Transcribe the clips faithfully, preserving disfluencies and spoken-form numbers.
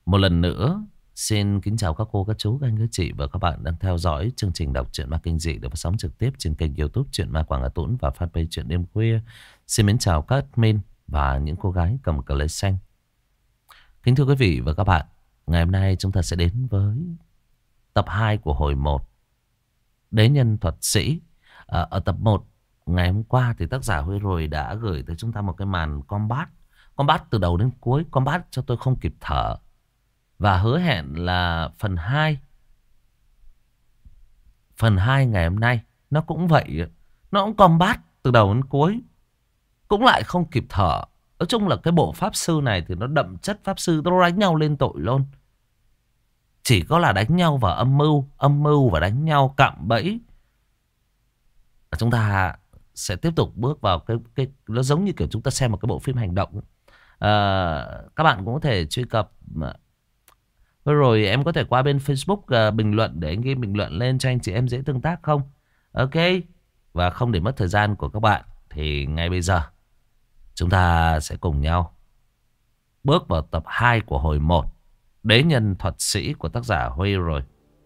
Một lần nữa, xin kính chào các cô, các chú, các anh, các chị và các bạn đang theo dõi chương trình đọc truyện ma kinh dị được phát sóng trực tiếp trên kênh YouTube Truyện Ma Quảng Hà Tũng và fanpage Truyện Đêm Khuya. Xin mến chào các admin và những cô gái cầm cờ lê xanh. Kính thưa quý vị và các bạn, ngày hôm nay chúng ta sẽ đến với tập hai của hồi một Đế nhân thuật sĩ. À, ở tập một ngày hôm qua thì tác giả Huy rồi đã gửi tới chúng ta một cái màn combat. Combat từ đầu đến cuối, combat cho tôi không kịp thở. Và hứa hẹn là phần hai Phần hai ngày hôm nay nó cũng vậy. Nó cũng combat từ đầu đến cuối, cũng lại không kịp thở. Nói chung là cái bộ pháp sư này thì nó đậm chất pháp sư. Nó đánh nhau lên tội luôn. Chỉ có là đánh nhau và âm mưu. Âm mưu và đánh nhau cạm bẫy. Chúng ta sẽ tiếp tục bước vào cái, cái nó giống như kiểu chúng ta xem một cái bộ phim hành động. à, Các bạn cũng có thể truy cập. Rồi em có thể qua bên Facebook uh, bình luận để anh ghi bình luận lên cho anh chị em dễ tương tác không? Ok. Và không để mất thời gian của các bạn thì ngay bây giờ chúng ta sẽ cùng nhau bước vào tập hai của hồi một Đế nhân thuật sĩ của tác giả Huy rồi.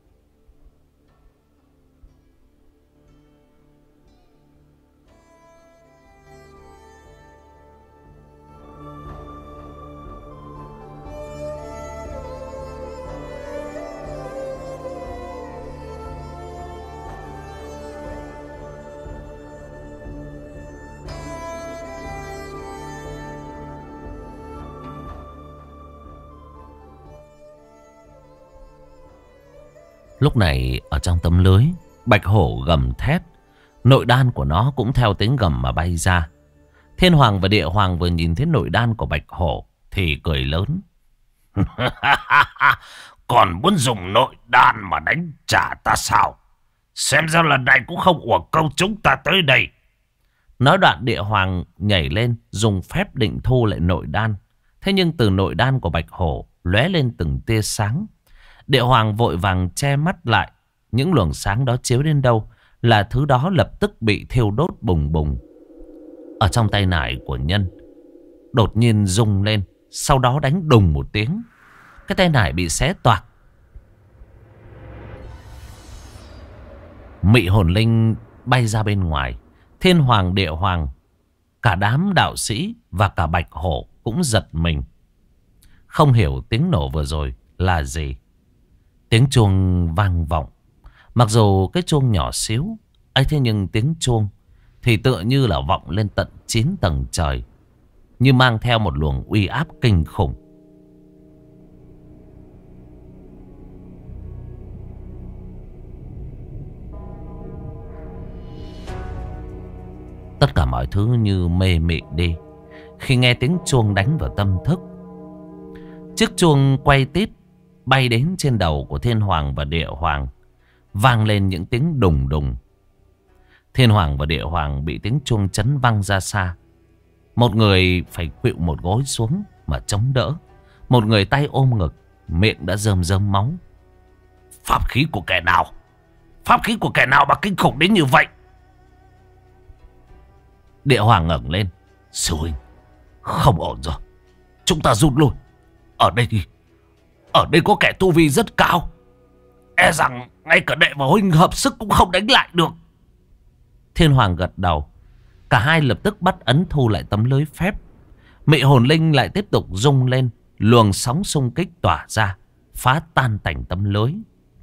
Lúc này ở trong tấm lưới, bạch hổ gầm thét. Nội đan của nó cũng theo tiếng gầm mà bay ra. Thiên hoàng và địa hoàng vừa nhìn thấy nội đan của bạch hổ thì cười lớn. Còn muốn dùng nội đan mà đánh trả ta sao? Xem ra lần này cũng không uổng công chúng ta tới đây. Nói đoạn địa hoàng nhảy lên dùng phép định thu lại nội đan. Thế nhưng từ nội đan của bạch hổ lóe lên từng tia sáng. Địa hoàng vội vàng che mắt lại. Những luồng sáng đó chiếu đến đâu là thứ đó lập tức bị thiêu đốt bùng bùng. Ở trong tay nải của nhân đột nhiên rung lên, sau đó đánh đùng một tiếng. Cái tay nải bị xé toạc. Mị hồn linh bay ra bên ngoài. Thiên hoàng, địa hoàng, cả đám đạo sĩ và cả bạch hổ cũng giật mình. Không hiểu tiếng nổ vừa rồi là gì. Tiếng chuông vang vọng. Mặc dù cái chuông nhỏ xíu ấy, thế nhưng tiếng chuông thì tựa như là vọng lên tận chín tầng trời, như mang theo một luồng uy áp kinh khủng. Tất cả mọi thứ như mê mị đi khi nghe tiếng chuông đánh vào tâm thức. Chiếc chuông quay tít bay đến trên đầu của thiên hoàng và địa hoàng, vang lên những tiếng đùng đùng. Thiên hoàng và địa hoàng bị tiếng chuông chấn văng ra xa. Một người phải khuỵu một gối xuống mà chống đỡ. Một người tay ôm ngực, miệng đã rơm rơm máu. Pháp khí của kẻ nào? Pháp khí của kẻ nào mà kinh khủng đến như vậy? Địa hoàng ngẩng lên. Sư huynh, không ổn rồi. Chúng ta rút lui. Ở đây thì Ở đây có kẻ tu vi rất cao. E rằng ngay cả đệ và huynh hợp sức cũng không đánh lại được. Thiên hoàng gật đầu. Cả hai lập tức bắt ấn thu lại tấm lưới phép. Mị hồn linh lại tiếp tục rung lên. Luồng sóng xung kích tỏa ra, phá tan tành tấm lưới.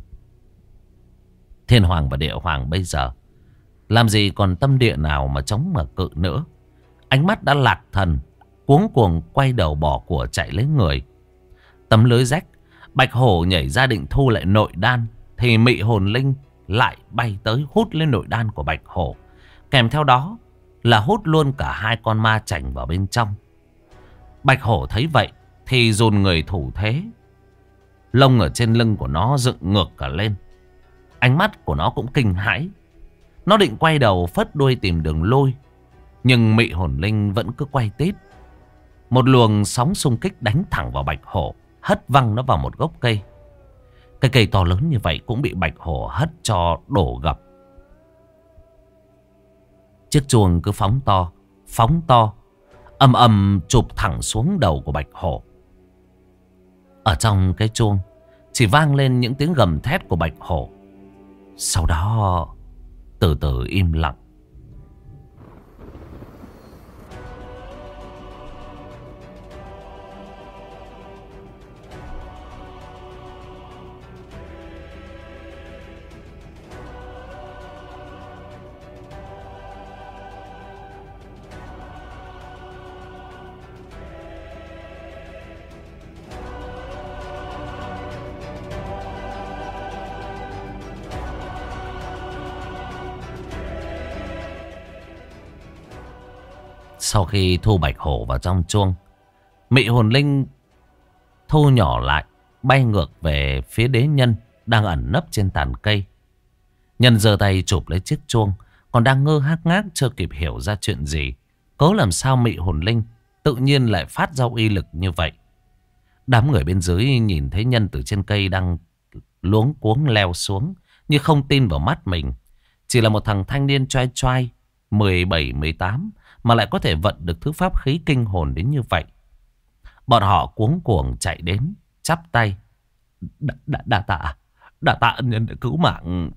Thiên hoàng và địa hoàng bây giờ làm gì còn tâm địa nào mà chống mà cự nữa. Ánh mắt đã lạc thần, cuống cuồng quay đầu bỏ của chạy lấy người. Tấm lưới rách, bạch hổ nhảy ra định thu lại nội đan thì mị hồn linh lại bay tới hút lên nội đan của bạch hổ. Kèm theo đó là hút luôn cả hai con ma chảnh vào bên trong. Bạch hổ thấy vậy thì dồn người thủ thế. Lông ở trên lưng của nó dựng ngược cả lên. Ánh mắt của nó cũng kinh hãi. Nó định quay đầu phất đuôi tìm đường lui, nhưng mị hồn linh vẫn cứ quay tít. Một luồng sóng xung kích đánh thẳng vào bạch hổ, hất văng nó vào một gốc cây. Cái cây to lớn như vậy cũng bị bạch hổ hất cho đổ gập. Chiếc chuông cứ phóng to, phóng to, ầm ầm chụp thẳng xuống đầu của bạch hổ. Ở trong cái chuông chỉ vang lên những tiếng gầm thét của bạch hổ. Sau đó từ từ im lặng. Sau khi thu bạch hổ vào trong chuông, mị hồn linh thu nhỏ lại, bay ngược về phía đế nhân đang ẩn nấp trên tàn cây. Nhân giơ tay chụp lấy chiếc chuông, còn đang ngơ ngác ngác chưa kịp hiểu ra chuyện gì. Cớ làm sao mị hồn linh tự nhiên lại phát ra uy lực như vậy. Đám người bên dưới nhìn thấy Nhân từ trên cây đang luống cuống leo xuống, như không tin vào mắt mình. Chỉ là một thằng thanh niên choai choai mười bảy mười tám mà lại có thể vận được thứ pháp khí kinh hồn đến như vậy. Bọn họ cuống cuồng chạy đến, chắp tay. Đà, đà, đà tạ, đà tạ ân nhân đã cứu mạng.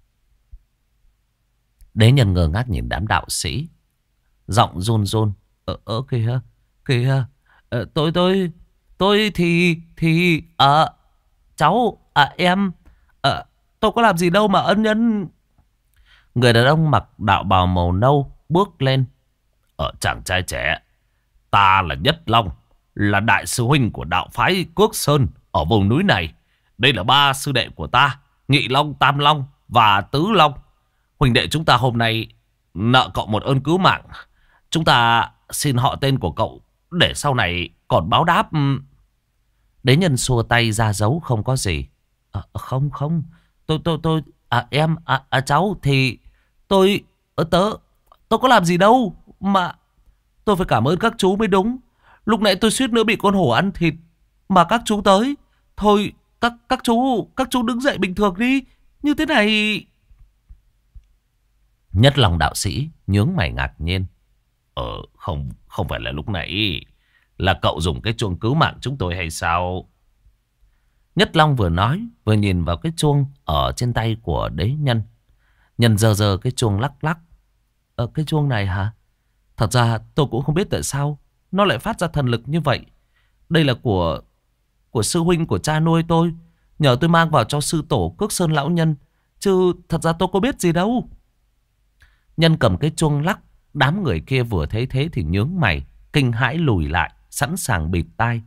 Đế nhân ngơ ngác nhìn đám đạo sĩ, giọng run run. Ờ, ờ kìa, kìa, ờ, tôi, tôi, tôi thì, thì, à, cháu, à, em, à, tôi có làm gì đâu mà ân nhân. Người đàn ông mặc đạo bào màu nâu bước lên. Ở chàng trai trẻ, ta là Nhất Long, là đại sư huynh của đạo phái Cước Sơn ở vùng núi này. Đây là ba sư đệ của ta, Nhị Long, Tam Long và Tứ Long. Huynh đệ chúng ta hôm nay nợ cậu một ơn cứu mạng. Chúng ta xin họ tên của cậu để sau này còn báo đáp. Đế nhân xua tay ra dấu không có gì. À, không không, tôi tôi tôi à, em à, à, cháu thì tôi tớ tôi có làm gì đâu mà tôi phải cảm ơn các chú mới đúng. Lúc nãy tôi suýt nữa bị con hổ ăn thịt mà các chú tới. Thôi các các chú các chú đứng dậy bình thường đi. Như thế này. Nhất Long đạo sĩ nhướng mày ngạc nhiên. Ờ không không phải là lúc nãy là cậu dùng cái chuông cứu mạng chúng tôi hay sao? Nhất Long vừa nói vừa nhìn vào cái chuông ở trên tay của đế nhân. Nhân giơ giơ cái chuông lắc lắc. Ờ cái chuông này hả? Thật ra tôi cũng không biết tại sao nó lại phát ra thần lực như vậy. Đây là của của sư huynh của cha nuôi tôi, nhờ tôi mang vào cho sư tổ Cước Sơn lão nhân, chứ thật ra tôi có biết gì đâu. Nhân cầm cái chuông lắc. Đám người kia vừa thấy thế thì nhướng mày, kinh hãi lùi lại, sẵn sàng bịt tai.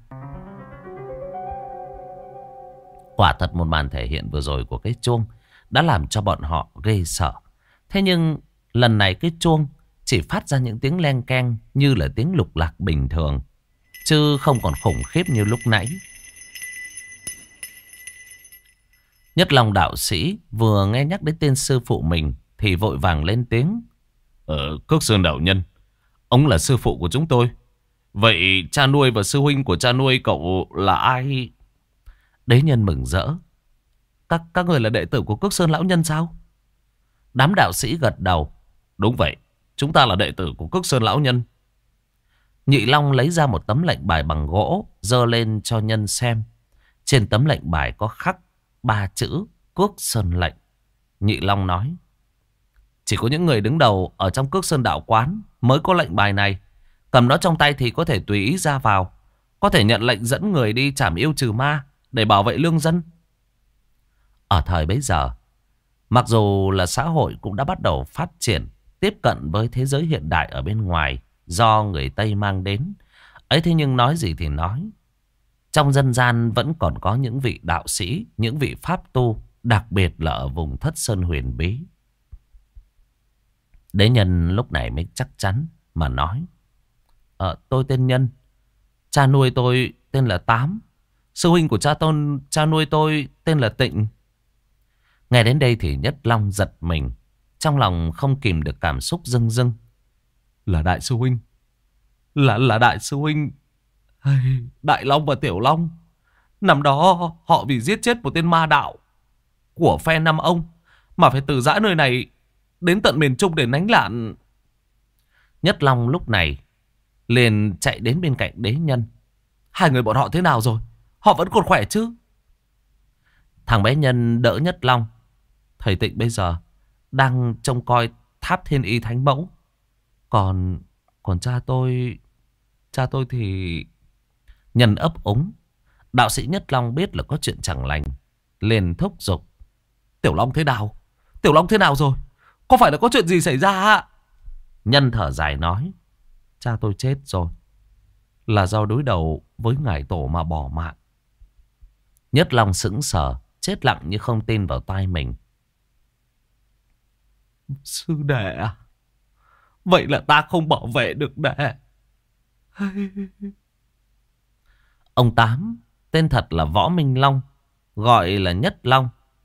Quả thật một màn thể hiện vừa rồi của cái chuông đã làm cho bọn họ ghê sợ. Thế nhưng lần này cái chuông chỉ phát ra những tiếng len keng như là tiếng lục lạc bình thường, chứ không còn khủng khiếp như lúc nãy. Nhất Long đạo sĩ vừa nghe nhắc đến tên sư phụ mình thì vội vàng lên tiếng. Ờ, Cước Sơn đạo nhân, ông là sư phụ của chúng tôi. Vậy cha nuôi và sư huynh của cha nuôi cậu là ai? Đế nhân mừng rỡ. Các, các người là đệ tử của Cước Sơn lão nhân sao? Đám đạo sĩ gật đầu. Đúng vậy, chúng ta là đệ tử của Cước Sơn lão nhân. Nhị Long lấy ra một tấm lệnh bài bằng gỗ, giơ lên cho nhân xem. Trên tấm lệnh bài có khắc ba chữ Cước Sơn lệnh. Nhị Long nói. Chỉ có những người đứng đầu ở trong Cước Sơn đạo quán mới có lệnh bài này. Cầm nó trong tay thì có thể tùy ý ra vào, có thể nhận lệnh dẫn người đi trảm yêu trừ ma để bảo vệ lương dân. Ở thời bấy giờ, mặc dù là xã hội cũng đã bắt đầu phát triển, tiếp cận với thế giới hiện đại ở bên ngoài do người Tây mang đến. Ấy thế nhưng nói gì thì nói, trong dân gian vẫn còn có những vị đạo sĩ, những vị pháp tu, đặc biệt là ở vùng Thất Sơn huyền bí. Đế nhân lúc này mới chắc chắn mà nói. Ờ, tôi tên Nhân. Cha nuôi tôi tên là Tám. Sư huynh của cha tôn, cha nuôi tôi tên là Tịnh. Nghe đến đây thì Nhất Long giật mình, trong lòng không kìm được cảm xúc rưng rưng. Là đại sư huynh, Là là đại sư huynh Đại Long và Tiểu Long. Năm đó họ vì giết chết một tên ma đạo của phe năm ông mà phải từ giã nơi này đến tận miền Trung để nánh lạn. Nhất Long lúc này liền chạy đến bên cạnh đế nhân. Hai người bọn họ thế nào rồi? Họ vẫn còn khỏe chứ? Thằng bé Nhân đỡ Nhất Long. Thầy Tịnh bây giờ đang trông coi tháp Thiên Y Thánh Mẫu. Còn Còn cha tôi Cha tôi thì... Nhân ấp úng. Đạo sĩ Nhất Long biết là có chuyện chẳng lành, liền thúc giục. Tiểu Long thế nào? Tiểu Long thế nào rồi? Có phải là có chuyện gì xảy ra ạ? Nhân thở dài nói. Cha tôi chết rồi, là do đối đầu với ngải tổ mà bỏ mạng. Nhất Long sững sờ, chết lặng như không tin vào tai mình. Sư đệ à? Vậy là ta không bảo vệ được đệ. Ông Tám, tên thật là Võ Minh Long, gọi là Nhất Long.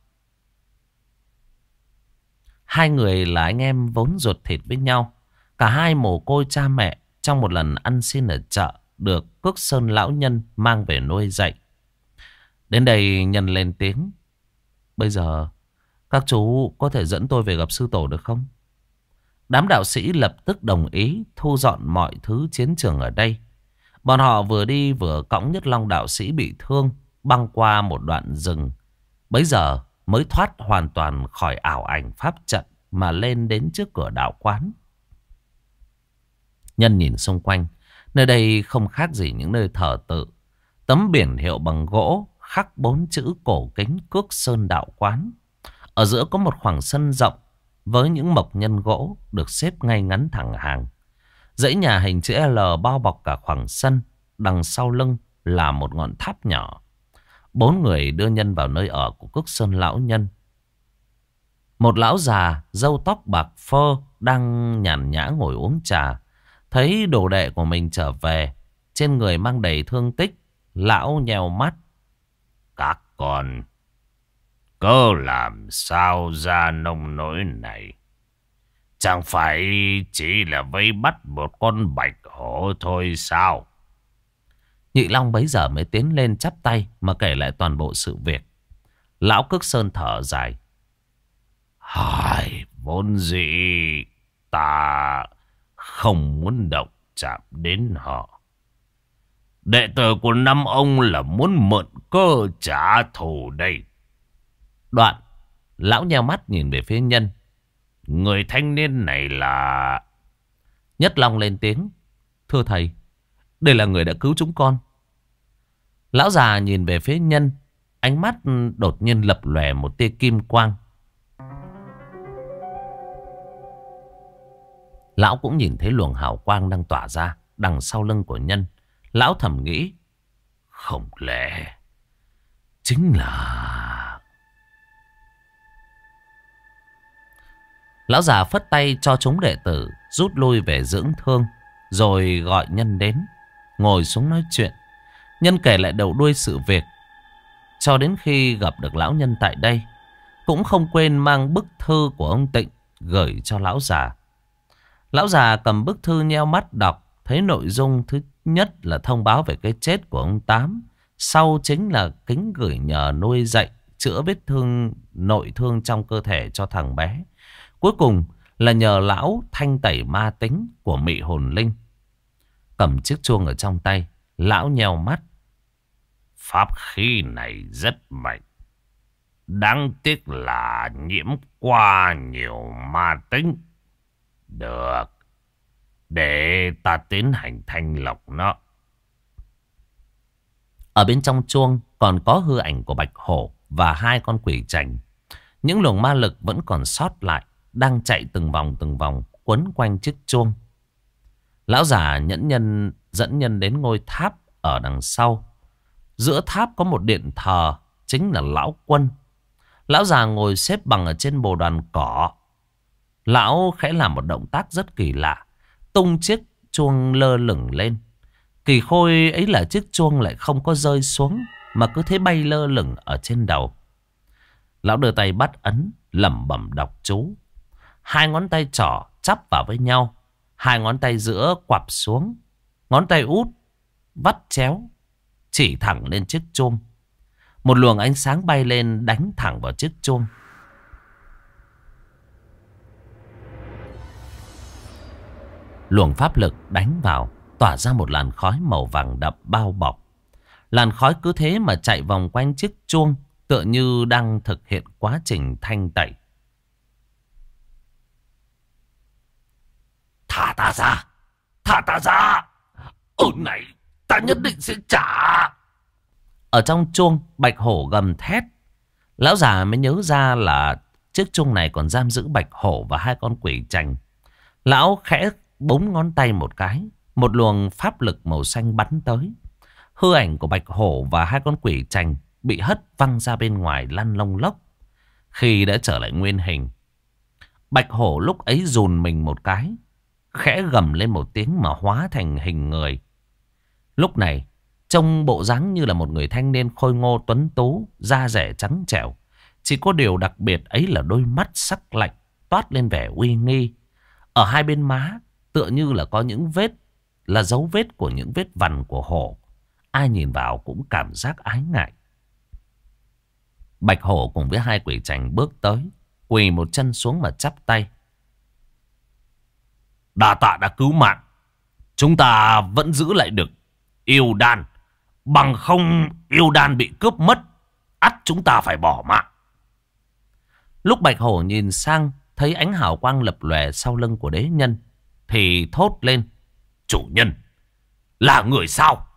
Hai người là anh em vốn ruột thịt với nhau. Cả hai mồ côi cha mẹ trong một lần ăn xin ở chợ, được Cước Sơn lão nhân mang về nuôi dạy. Đến đây Nhân lên tiếng. Bây giờ các chú có thể dẫn tôi về gặp sư tổ được không? Đám đạo sĩ lập tức đồng ý thu dọn mọi thứ chiến trường ở đây. Bọn họ vừa đi vừa cõng Nhất Long đạo sĩ bị thương băng qua một đoạn rừng. Bấy giờ mới thoát hoàn toàn khỏi ảo ảnh pháp trận mà lên đến trước cửa đạo quán. Nhân nhìn xung quanh, nơi đây không khác gì những nơi thờ tự. Tấm biển hiệu bằng gỗ khắc bốn chữ cổ kính Cước Sơn đạo quán. Ở giữa có một khoảng sân rộng với những mộc nhân gỗ được xếp ngay ngắn thẳng hàng. Dãy nhà hình chữ L bao bọc cả khoảng sân. Đằng sau lưng là một ngọn tháp nhỏ. Bốn người đưa Nhân vào nơi ở của Cước Sơn lão nhân. Một lão già râu tóc bạc phơ đang nhàn nhã ngồi uống trà. Thấy đồ đệ của mình trở về, trên người mang đầy thương tích, lão nheo mắt. Các con cơ làm sao ra nông nỗi này? Chẳng phải chỉ là vây bắt một con bạch hổ thôi sao? Nhị Long bấy giờ mới tiến lên chắp tay mà kể lại toàn bộ sự việc. Lão Cước Sơn thở dài. Hai, vốn dĩ ta không muốn động chạm đến họ. Đệ tử của năm ông là muốn mượn cơ trả thù đây. Đoạn, lão nheo mắt nhìn về phía Nhân. Người thanh niên này là... Nhất Long lên tiếng. Thưa thầy, đây là người đã cứu chúng con. Lão già nhìn về phía Nhân, ánh mắt đột nhiên lập lòe một tia kim quang. Lão cũng nhìn thấy luồng hào quang đang tỏa ra đằng sau lưng của Nhân. Lão thầm nghĩ, không lẽ chính là... Lão già phất tay cho chúng đệ tử rút lui về dưỡng thương, rồi gọi Nhân đến, ngồi xuống nói chuyện. Nhân kể lại đầu đuôi sự việc, cho đến khi gặp được lão nhân tại đây, cũng không quên mang bức thư của ông Tịnh gửi cho lão già. Lão già cầm bức thư nheo mắt đọc, thấy nội dung thứ nhất là thông báo về cái chết của ông Tám, sau chính là kính gửi nhờ nuôi dạy, chữa vết thương nội thương trong cơ thể cho thằng bé. Cuối cùng là nhờ lão thanh tẩy ma tính của mị hồn linh. Cầm chiếc chuông ở trong tay, lão nheo mắt. Pháp khí này rất mạnh. Đáng tiếc là nhiễm qua nhiều ma tính. Được, để ta tiến hành thanh lọc nó. Ở bên trong chuông còn có hư ảnh của bạch hổ và hai con quỷ trành. Những luồng ma lực vẫn còn sót lại, đang chạy từng vòng từng vòng quấn quanh chiếc chuông. Lão già nhẫn nhân dẫn Nhân đến ngôi tháp ở đằng sau. Giữa tháp có một điện thờ, chính là lão Quân. Lão già ngồi xếp bằng ở trên bồ đoàn cỏ. Lão khẽ làm một động tác rất kỳ lạ, tung chiếc chuông lơ lửng lên. Kỳ khôi ấy là chiếc chuông lại không có rơi xuống, mà cứ thế bay lơ lửng ở trên đầu. Lão đưa tay bắt ấn, lẩm bẩm đọc chú. Hai ngón tay trỏ chắp vào với nhau, hai ngón tay giữa quặp xuống, ngón tay út vắt chéo, chỉ thẳng lên chiếc chuông. Một luồng ánh sáng bay lên đánh thẳng vào chiếc chuông. Luồng pháp lực đánh vào, tỏa ra một làn khói màu vàng đậm bao bọc. Làn khói cứ thế mà chạy vòng quanh chiếc chuông, tựa như đang thực hiện quá trình thanh tẩy. Thả ta ra! Thả ta ra! Ơn này ta nhất định sẽ trả! Ở trong chuông, Bạch Hổ gầm thét. Lão già mới nhớ ra là chiếc chuông này còn giam giữ Bạch Hổ và hai con quỷ trành. Lão khẽ búng ngón tay một cái, một luồng pháp lực màu xanh bắn tới. Hư ảnh của Bạch Hổ và hai con quỷ trành bị hất văng ra bên ngoài lăn lông lốc. Khi đã trở lại nguyên hình, Bạch Hổ lúc ấy dùn mình một cái, khẽ gầm lên một tiếng mà hóa thành hình người. Lúc này, trông bộ dáng như là một người thanh niên khôi ngô tuấn tú, da dẻ trắng trẻo. Chỉ có điều đặc biệt ấy là đôi mắt sắc lạnh, toát lên vẻ uy nghi. Ở hai bên má, tựa như là có những vết, là dấu vết của những vết vằn của hổ. Ai nhìn vào cũng cảm giác ái ngại. Bạch Hổ cùng với hai quỷ trành bước tới, quỳ một chân xuống mà chắp tay. Đa tạ đã cứu mạng. Chúng ta vẫn giữ lại được yêu đan. Bằng không yêu đan bị cướp mất, ắt chúng ta phải bỏ mạng. Lúc Bạch Hổ nhìn sang, thấy ánh hào quang lập lòe sau lưng của đế nhân, thì thốt lên. Chủ nhân, là người sao?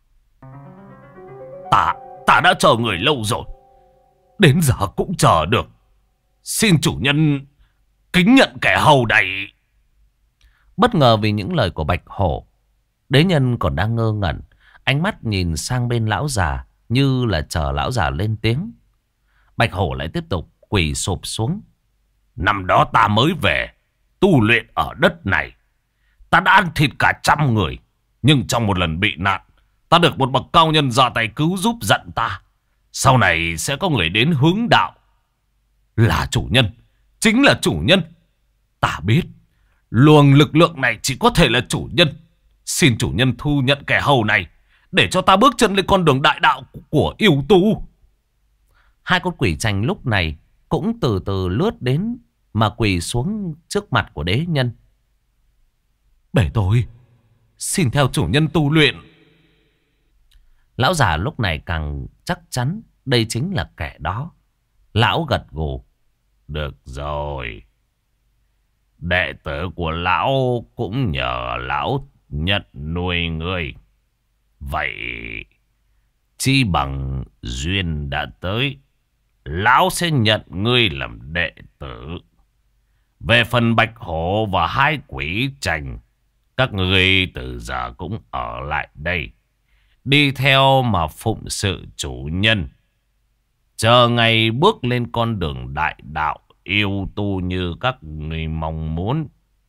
Ta, ta đã chờ người lâu rồi. Đến giờ cũng chờ được. Xin chủ nhân kính nhận kẻ hầu này. Bất ngờ vì những lời của Bạch Hổ, đế nhân còn đang ngơ ngẩn, ánh mắt nhìn sang bên lão già như là chờ lão già lên tiếng. Bạch Hổ lại tiếp tục quỳ sụp xuống. Năm đó ta mới về tu luyện ở đất này. Ta đã ăn thịt cả trăm người. Nhưng trong một lần bị nạn, ta được một bậc cao nhân ra tay cứu giúp dặn ta. Sau này sẽ có người đến hướng đạo. Là chủ nhân, chính là chủ nhân. Ta biết luồng lực lượng này chỉ có thể là chủ nhân. Xin chủ nhân thu nhận kẻ hầu này, để cho ta bước chân lên con đường đại đạo của yêu tu. Hai con quỷ trành lúc này cũng từ từ lướt đến mà quỳ xuống trước mặt của đế nhân. Bể tôi xin theo chủ nhân tu luyện. Lão già lúc này càng chắc chắn đây chính là kẻ đó. Lão gật gù. Được rồi. Đệ tử của lão cũng nhờ lão nhận nuôi ngươi. Vậy chi bằng duyên đã tới, lão sẽ nhận ngươi làm đệ tử. Về phần Bạch Hổ và hai quỷ trành, các ngươi từ giờ cũng ở lại đây, đi theo mà phụng sự chủ nhân, chờ ngày bước lên con đường đại đạo yêu tu như các người mong muốn.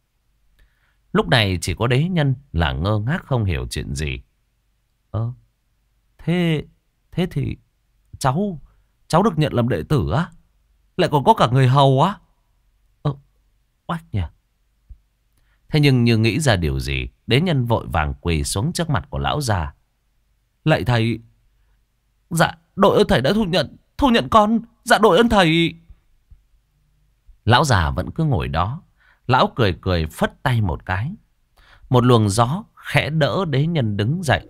Lúc này chỉ có đế nhân là ngơ ngác không hiểu chuyện gì. Ơ, thế, thế thì cháu, cháu được nhận làm đệ tử á? Lại còn có cả người hầu á? Ơ, oách nhỉ. Thế nhưng như nghĩ ra điều gì, đế nhân vội vàng quỳ xuống trước mặt của lão già. Lạy thầy, dạ đội ơn thầy đã thu nhận, thu nhận con, dạ đội ơn thầy. Lão già vẫn cứ ngồi đó. Lão cười cười phất tay một cái. Một luồng gió khẽ đỡ đế nhân đứng dậy.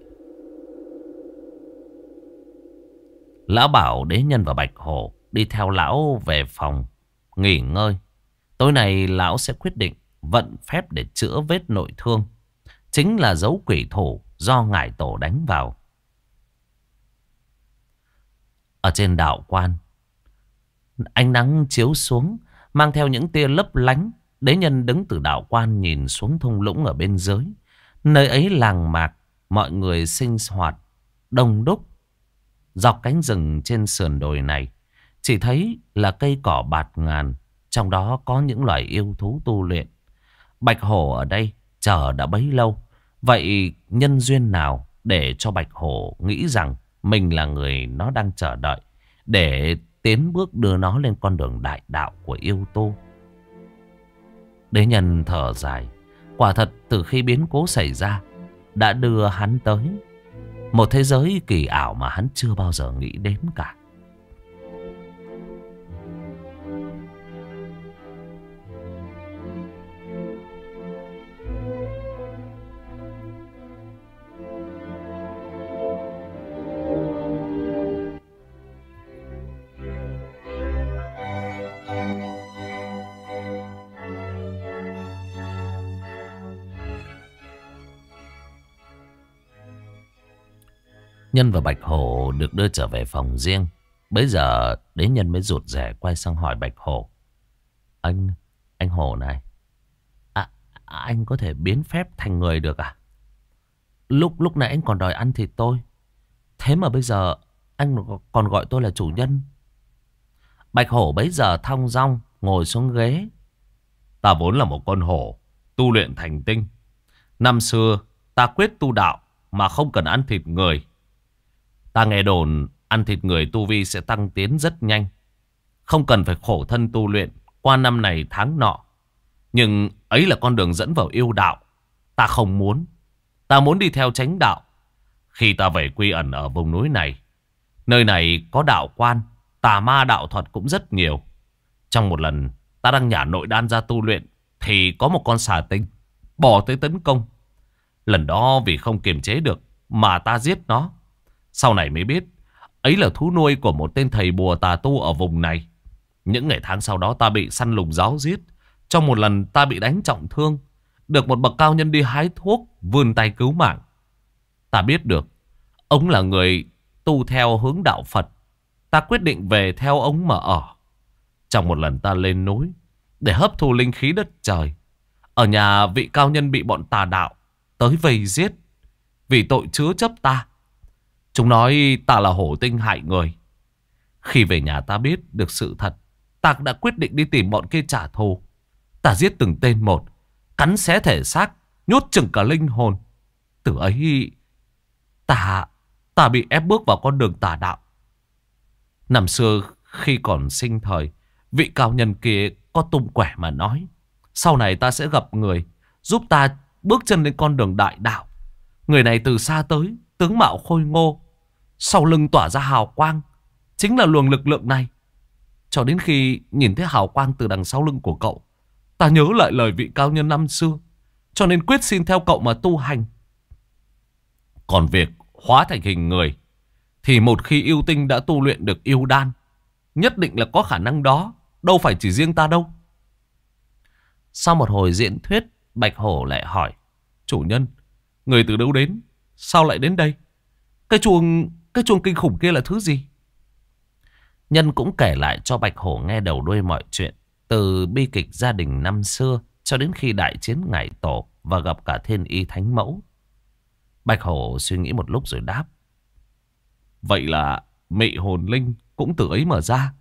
Lão bảo đế nhân và Bạch Hổ đi theo lão về phòng nghỉ ngơi. Tối nay lão sẽ quyết định vận phép để chữa vết nội thương, chính là dấu quỷ thủ do ngải tổ đánh vào. Ở trên đạo quan, ánh nắng chiếu xuống mang theo những tia lấp lánh. Đế nhân đứng từ đạo quan nhìn xuống thung lũng ở bên dưới. Nơi ấy làng mạc, mọi người sinh hoạt đông đúc. Dọc cánh rừng trên sườn đồi này chỉ thấy là cây cỏ bạt ngàn, trong đó có những loài yêu thú tu luyện. Bạch Hổ ở đây chờ đã bấy lâu. Vậy nhân duyên nào để cho Bạch Hổ nghĩ rằng mình là người nó đang chờ đợi, để tiến bước đưa nó lên con đường đại đạo của yêu tu? Đế nhân thở dài. Quả thật từ khi biến cố xảy ra đã đưa hắn tới một thế giới kỳ ảo mà hắn chưa bao giờ nghĩ đến cả. Nhân và Bạch Hổ được đưa trở về phòng riêng. Bây giờ Đế Nhân mới rụt rè quay sang hỏi Bạch Hổ. Anh, anh Hổ này, à, anh có thể biến phép thành người được à? Lúc lúc nãy anh còn đòi ăn thịt tôi, thế mà bây giờ anh còn gọi tôi là chủ nhân. Bạch Hổ bấy giờ thong dong ngồi xuống ghế. Ta vốn là một con hổ, tu luyện thành tinh. Năm xưa ta quyết tu đạo mà không cần ăn thịt người. Ta nghe đồn ăn thịt người tu vi sẽ tăng tiến rất nhanh, không cần phải khổ thân tu luyện qua năm này tháng nọ. Nhưng ấy là con đường dẫn vào yêu đạo. Ta không muốn. Ta muốn đi theo chánh đạo. Khi ta về quy ẩn ở vùng núi này, nơi này có đạo quan, tà ma đạo thuật cũng rất nhiều. Trong một lần ta đang nhả nội đan ra tu luyện, thì có một con xà tinh bỏ tới tấn công. Lần đó vì không kiềm chế được mà ta giết nó. Sau này mới biết ấy là thú nuôi của một tên thầy bùa tà tu ở vùng này. Những ngày tháng sau đó ta bị săn lùng giáo giết. Trong một lần ta bị đánh trọng thương, được một bậc cao nhân đi hái thuốc vươn tay cứu mạng. Ta biết được ông là người tu theo hướng đạo Phật. Ta quyết định về theo ông mà ở. Trong một lần ta lên núi để hấp thu linh khí đất trời, ở nhà vị cao nhân bị bọn tà đạo tới vây giết vì tội chứa chấp ta. Chúng nói ta là hổ tinh hại người. Khi về nhà ta biết được sự thật, ta đã quyết định đi tìm bọn kia trả thù. Ta giết từng tên một, cắn xé thể xác, nhốt chừng cả linh hồn. Từ ấy ta Ta bị ép bước vào con đường tà đạo. Năm xưa khi còn sinh thời, vị cao nhân kia có tung quẻ mà nói, sau này ta sẽ gặp người giúp ta bước chân lên con đường đại đạo. Người này từ xa tới, tướng mạo khôi ngô, sau lưng tỏa ra hào quang, chính là luồng lực lượng này. Cho đến khi nhìn thấy hào quang từ đằng sau lưng của cậu, ta nhớ lại lời vị cao nhân năm xưa, cho nên quyết xin theo cậu mà tu hành. Còn việc hóa thành hình người thì một khi yêu tinh đã tu luyện được yêu đan, nhất định là có khả năng đó, đâu phải chỉ riêng ta đâu. Sau một hồi diễn thuyết, Bạch Hổ lại hỏi: chủ nhân, người từ đâu đến? Sao lại đến đây? Cái chuông Cái chuông kinh khủng kia là thứ gì? Nhân cũng kể lại cho Bạch Hổ nghe đầu đuôi mọi chuyện, từ bi kịch gia đình năm xưa cho đến khi đại chiến Ngải Tổ và gặp cả Thiên Y Thánh Mẫu. Bạch Hổ suy nghĩ một lúc rồi đáp: vậy là mị hồn linh cũng từ ấy mở ra.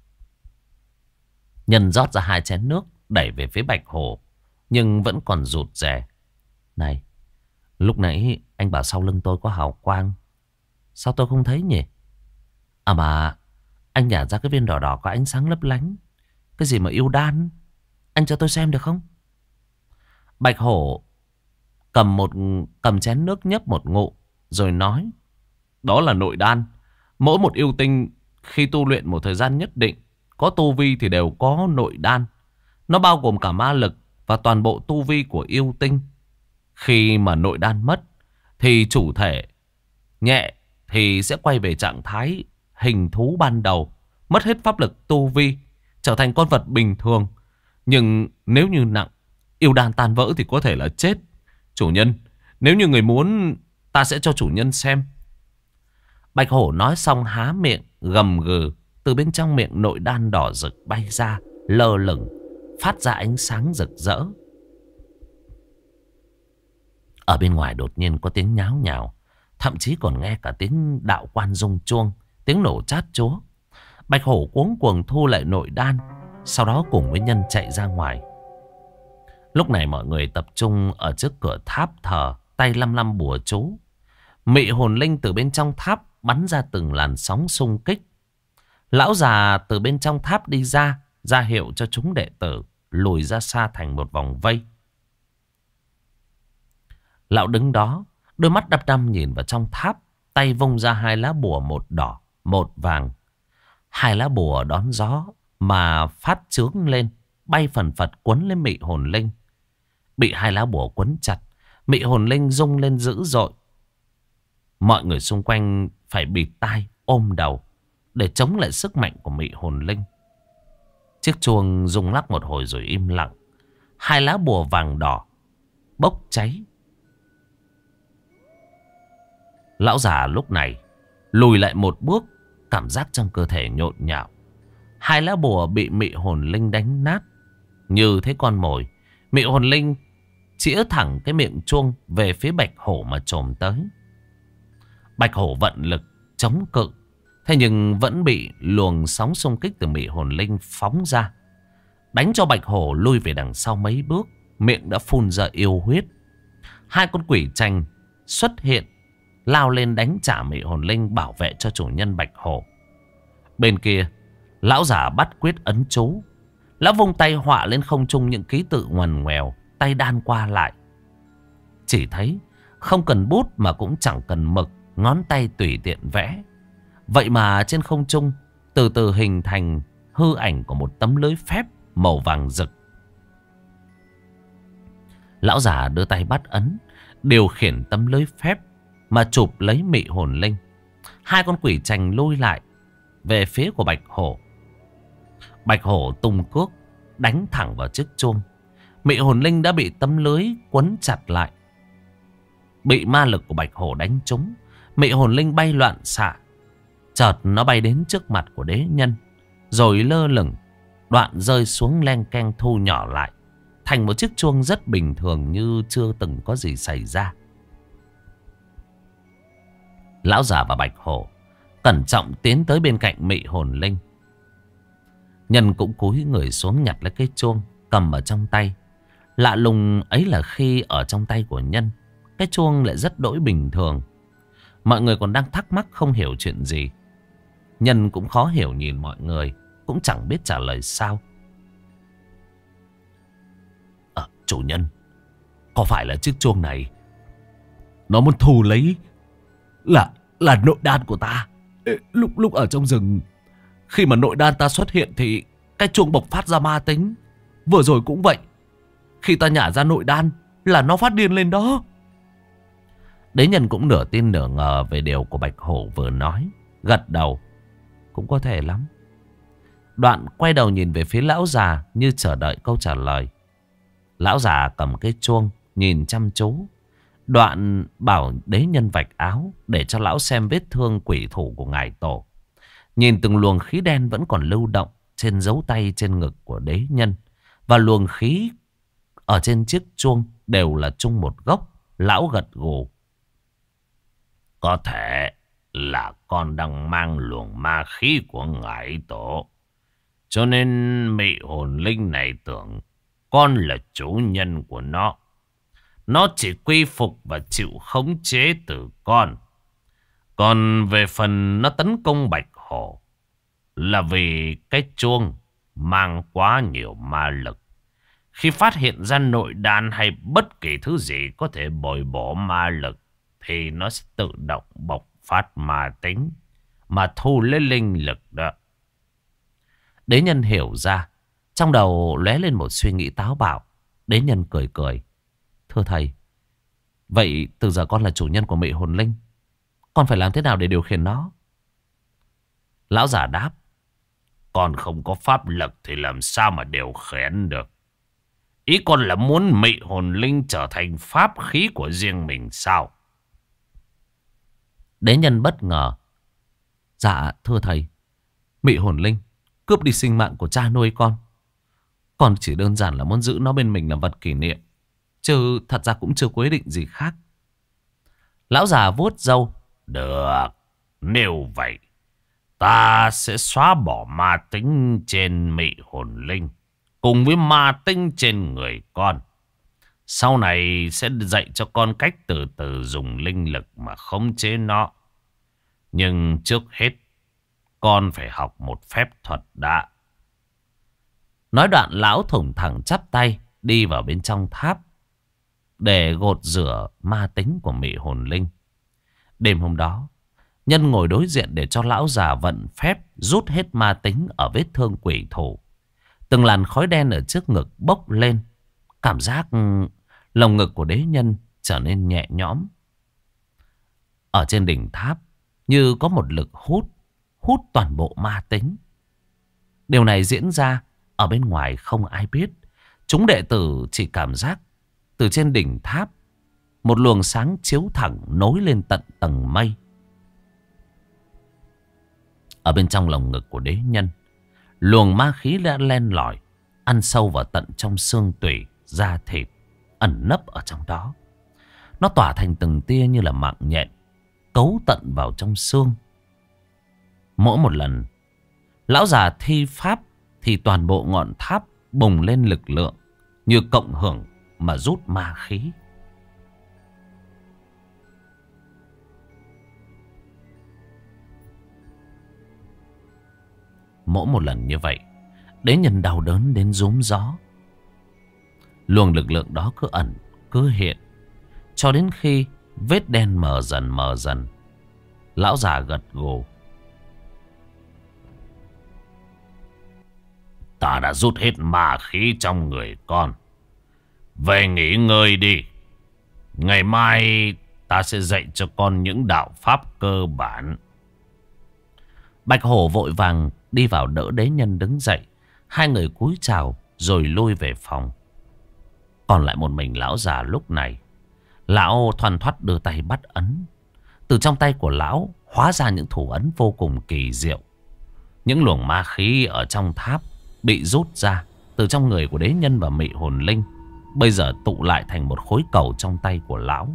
Nhân rót ra hai chén nước đẩy về phía Bạch Hổ, nhưng vẫn còn rụt rè. Này, lúc nãy anh bảo sau lưng tôi có hào quang, sao tôi không thấy nhỉ? À mà anh nhả ra cái viên đỏ đỏ có ánh sáng lấp lánh, cái gì mà yêu đan, anh cho tôi xem được không? Bạch Hổ cầm một cầm chén nước nhấp một ngụm rồi nói: đó là nội đan. Mỗi một yêu tinh khi tu luyện một thời gian nhất định, có tu vi thì đều có nội đan. Nó bao gồm cả ma lực và toàn bộ tu vi của yêu tinh. Khi mà nội đan mất thì chủ thể nhẹ thì sẽ quay về trạng thái hình thú ban đầu, mất hết pháp lực tu vi, trở thành con vật bình thường. Nhưng nếu như nặng, yêu đan tan vỡ thì có thể là chết. Chủ nhân, nếu như người muốn, ta sẽ cho chủ nhân xem. Bạch Hổ nói xong há miệng gầm gừ. Từ bên trong miệng nội đan đỏ rực bay ra, lơ lửng, phát ra ánh sáng rực rỡ. Ở bên ngoài đột nhiên có tiếng nháo nhào, thậm chí còn nghe cả tiếng đạo quan rung chuông, tiếng nổ chát chúa. Bạch Hổ cuống cuồng thu lại nội đan, sau đó cùng với Nhân chạy ra ngoài. Lúc này mọi người tập trung ở trước cửa tháp thờ, tay lăm lăm bùa chú. Mị hồn linh từ bên trong tháp bắn ra từng làn sóng xung kích. Lão già từ bên trong tháp đi ra, ra hiệu cho chúng đệ tử lùi ra xa thành một vòng vây. Lão đứng đó, đôi mắt đăm đăm nhìn vào trong tháp, tay vung ra hai lá bùa, một đỏ, một vàng. Hai lá bùa đón gió mà phát chướng lên, bay phần phật quấn lên mị hồn linh. Bị hai lá bùa quấn chặt, mị hồn linh rung lên dữ dội. Mọi người xung quanh phải bịt tai, ôm đầu để chống lại sức mạnh của mị hồn linh. Chiếc chuông rung lắc một hồi rồi im lặng. Hai lá bùa vàng đỏ bốc cháy. Lão già lúc này lùi lại một bước, cảm giác trong cơ thể nhộn nhạo. Hai lá bùa bị mị hồn linh đánh nát. Như thấy con mồi, mị hồn linh chĩa thẳng cái miệng chuông về phía bạch hổ mà chồm tới. Bạch hổ vận lực chống cự, thế nhưng vẫn bị luồng sóng xung kích từ mị hồn linh phóng ra, đánh cho bạch hổ lui về đằng sau mấy bước, miệng đã phun ra yêu huyết. Hai con quỷ tranh xuất hiện, lao lên đánh trả mị hồn linh, bảo vệ cho chủ nhân bạch hổ. Bên kia, lão giả bắt quyết ấn chú. Lão vung tay họa lên không trung những ký tự ngoằn ngoèo, tay đan qua lại. Chỉ thấy không cần bút mà cũng chẳng cần mực, ngón tay tùy tiện vẽ. Vậy mà trên không trung từ từ hình thành hư ảnh của một tấm lưới phép màu vàng rực. Lão già đưa tay bắt ấn, điều khiển tấm lưới phép mà chụp lấy mị hồn linh. Hai con quỷ trành lôi lại về phía của bạch hổ. Bạch hổ tung cước đánh thẳng vào chiếc chuông. Mị hồn linh đã bị tấm lưới quấn chặt lại. Bị ma lực của bạch hổ đánh trúng, mị hồn linh bay loạn xạ. Chợt nó bay đến trước mặt của đế nhân, rồi lơ lửng, đoạn rơi xuống len keng thu nhỏ lại thành một chiếc chuông rất bình thường, như chưa từng có gì xảy ra. Lão già và bạch hổ cẩn trọng tiến tới bên cạnh mị hồn linh. Nhân cũng cúi người xuống nhặt lấy cái chuông cầm ở trong tay. Lạ lùng ấy là khi ở trong tay của Nhân, cái chuông lại rất đỗi bình thường. Mọi người còn đang thắc mắc không hiểu chuyện gì. Nhân cũng khó hiểu nhìn mọi người, cũng chẳng biết trả lời sao. À, chủ nhân, có phải là chiếc chuông này nó muốn thu lấy Là là nội đan của ta? Lúc lúc ở trong rừng, khi mà nội đan ta xuất hiện thì cái chuông bộc phát ra ma tính. Vừa rồi cũng vậy, khi ta nhả ra nội đan là nó phát điên lên đó. Đế nhân cũng nửa tin nửa ngờ về điều của bạch hổ vừa nói, gật đầu. Cũng có thể lắm. Đoạn quay đầu nhìn về phía lão già như chờ đợi câu trả lời. Lão già cầm cái chuông nhìn chăm chú. Đoạn bảo đế nhân vạch áo để cho lão xem vết thương quỷ thủ của ngài tổ. Nhìn từng luồng khí đen vẫn còn lưu động trên dấu tay trên ngực của đế nhân, và luồng khí ở trên chiếc chuông đều là chung một gốc. Lão gật gù. Có thể là con đang mang luồng ma khí của ngài tổ, cho nên mị hồn linh này tưởng con là chủ nhân của nó. Nó chỉ quy phục và chịu khống chế từ con. Còn về phần nó tấn công bạch hổ là vì cái chuông mang quá nhiều ma lực. Khi phát hiện ra nội đan hay bất kỳ thứ gì có thể bồi bổ ma lực thì nó sẽ tự động bộc phát ma tính mà thu lấy linh lực đó. Đế nhân hiểu ra, trong đầu lóe lên một suy nghĩ táo bạo. Đế nhân cười cười. Thưa thầy, vậy từ giờ con là chủ nhân của mị hồn linh, con phải làm thế nào để điều khiển nó? Lão giả đáp. Con không có pháp lực thì làm sao mà điều khiển được. Ý con là muốn mị hồn linh trở thành pháp khí của riêng mình sao? Đế nhân bất ngờ. Dạ thưa thầy, mị hồn linh cướp đi sinh mạng của cha nuôi con. Con chỉ đơn giản là muốn giữ nó bên mình làm vật kỷ niệm, chứ thật ra cũng chưa quyết định gì khác. Lão già vuốt râu. Được, nếu vậy ta sẽ xóa bỏ ma tính trên mị hồn linh cùng với ma tính trên người con. Sau này sẽ dạy cho con cách từ từ dùng linh lực mà khống chế nó. Nhưng trước hết con phải học một phép thuật đã. Nói đoạn lão thủng thẳng chắp tay đi vào bên trong tháp để gột rửa ma tính của mị hồn linh. Đêm hôm đó, Nhân ngồi đối diện để cho lão già vận phép rút hết ma tính ở vết thương quỷ thủ. Từng làn khói đen ở trước ngực bốc lên. Cảm giác lồng ngực của đế nhân trở nên nhẹ nhõm. Ở trên đỉnh tháp như có một lực hút, hút toàn bộ ma tính. Điều này diễn ra ở bên ngoài không ai biết. Chúng đệ tử chỉ cảm giác từ trên đỉnh tháp một luồng sáng chiếu thẳng nối lên tận tầng mây. Ở bên trong lồng ngực của đế nhân, luồng ma khí đã len lỏi, ăn sâu vào tận trong xương tủy, da thịt, ẩn nấp ở trong đó. Nó tỏa thành từng tia như là mạng nhện, cấu tận vào trong xương. Mỗi một lần lão già thi pháp thì toàn bộ ngọn tháp bùng lên lực lượng, như cộng hưởng mà rút ma khí. Mỗi một lần như vậy, đế nhân đau đớn đến rúm gió. Luồng lực lượng đó cứ ẩn, cứ hiện, cho đến khi vết đen mờ dần mờ dần. Lão già gật gù. Ta đã rút hết ma khí trong người con. Về nghỉ ngơi đi. Ngày mai ta sẽ dạy cho con những đạo pháp cơ bản. Bạch Hổ vội vàng đi vào đỡ đế nhân đứng dậy. Hai người cúi chào rồi lui về phòng. Còn lại một mình lão già lúc này. Lão thoăn thoắt đưa tay bắt ấn. Từ trong tay của lão hóa ra những thủ ấn vô cùng kỳ diệu. Những luồng ma khí ở trong tháp bị rút ra từ trong người của đế nhân và mị hồn linh, bây giờ tụ lại thành một khối cầu trong tay của lão.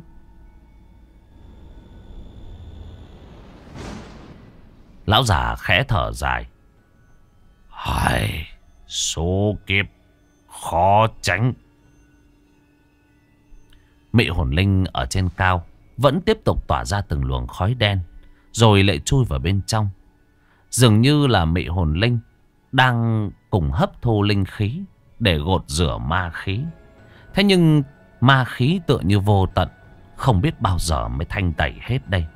Lão già khẽ thở dài. Hai, số kiếp khó tránh. Mị hồn linh ở trên cao vẫn tiếp tục tỏa ra từng luồng khói đen, rồi lại chui vào bên trong. Dường như là mị hồn linh đang cùng hấp thu linh khí để gột rửa ma khí. Thế nhưng ma khí tựa như vô tận, không biết bao giờ mới thanh tẩy hết đây.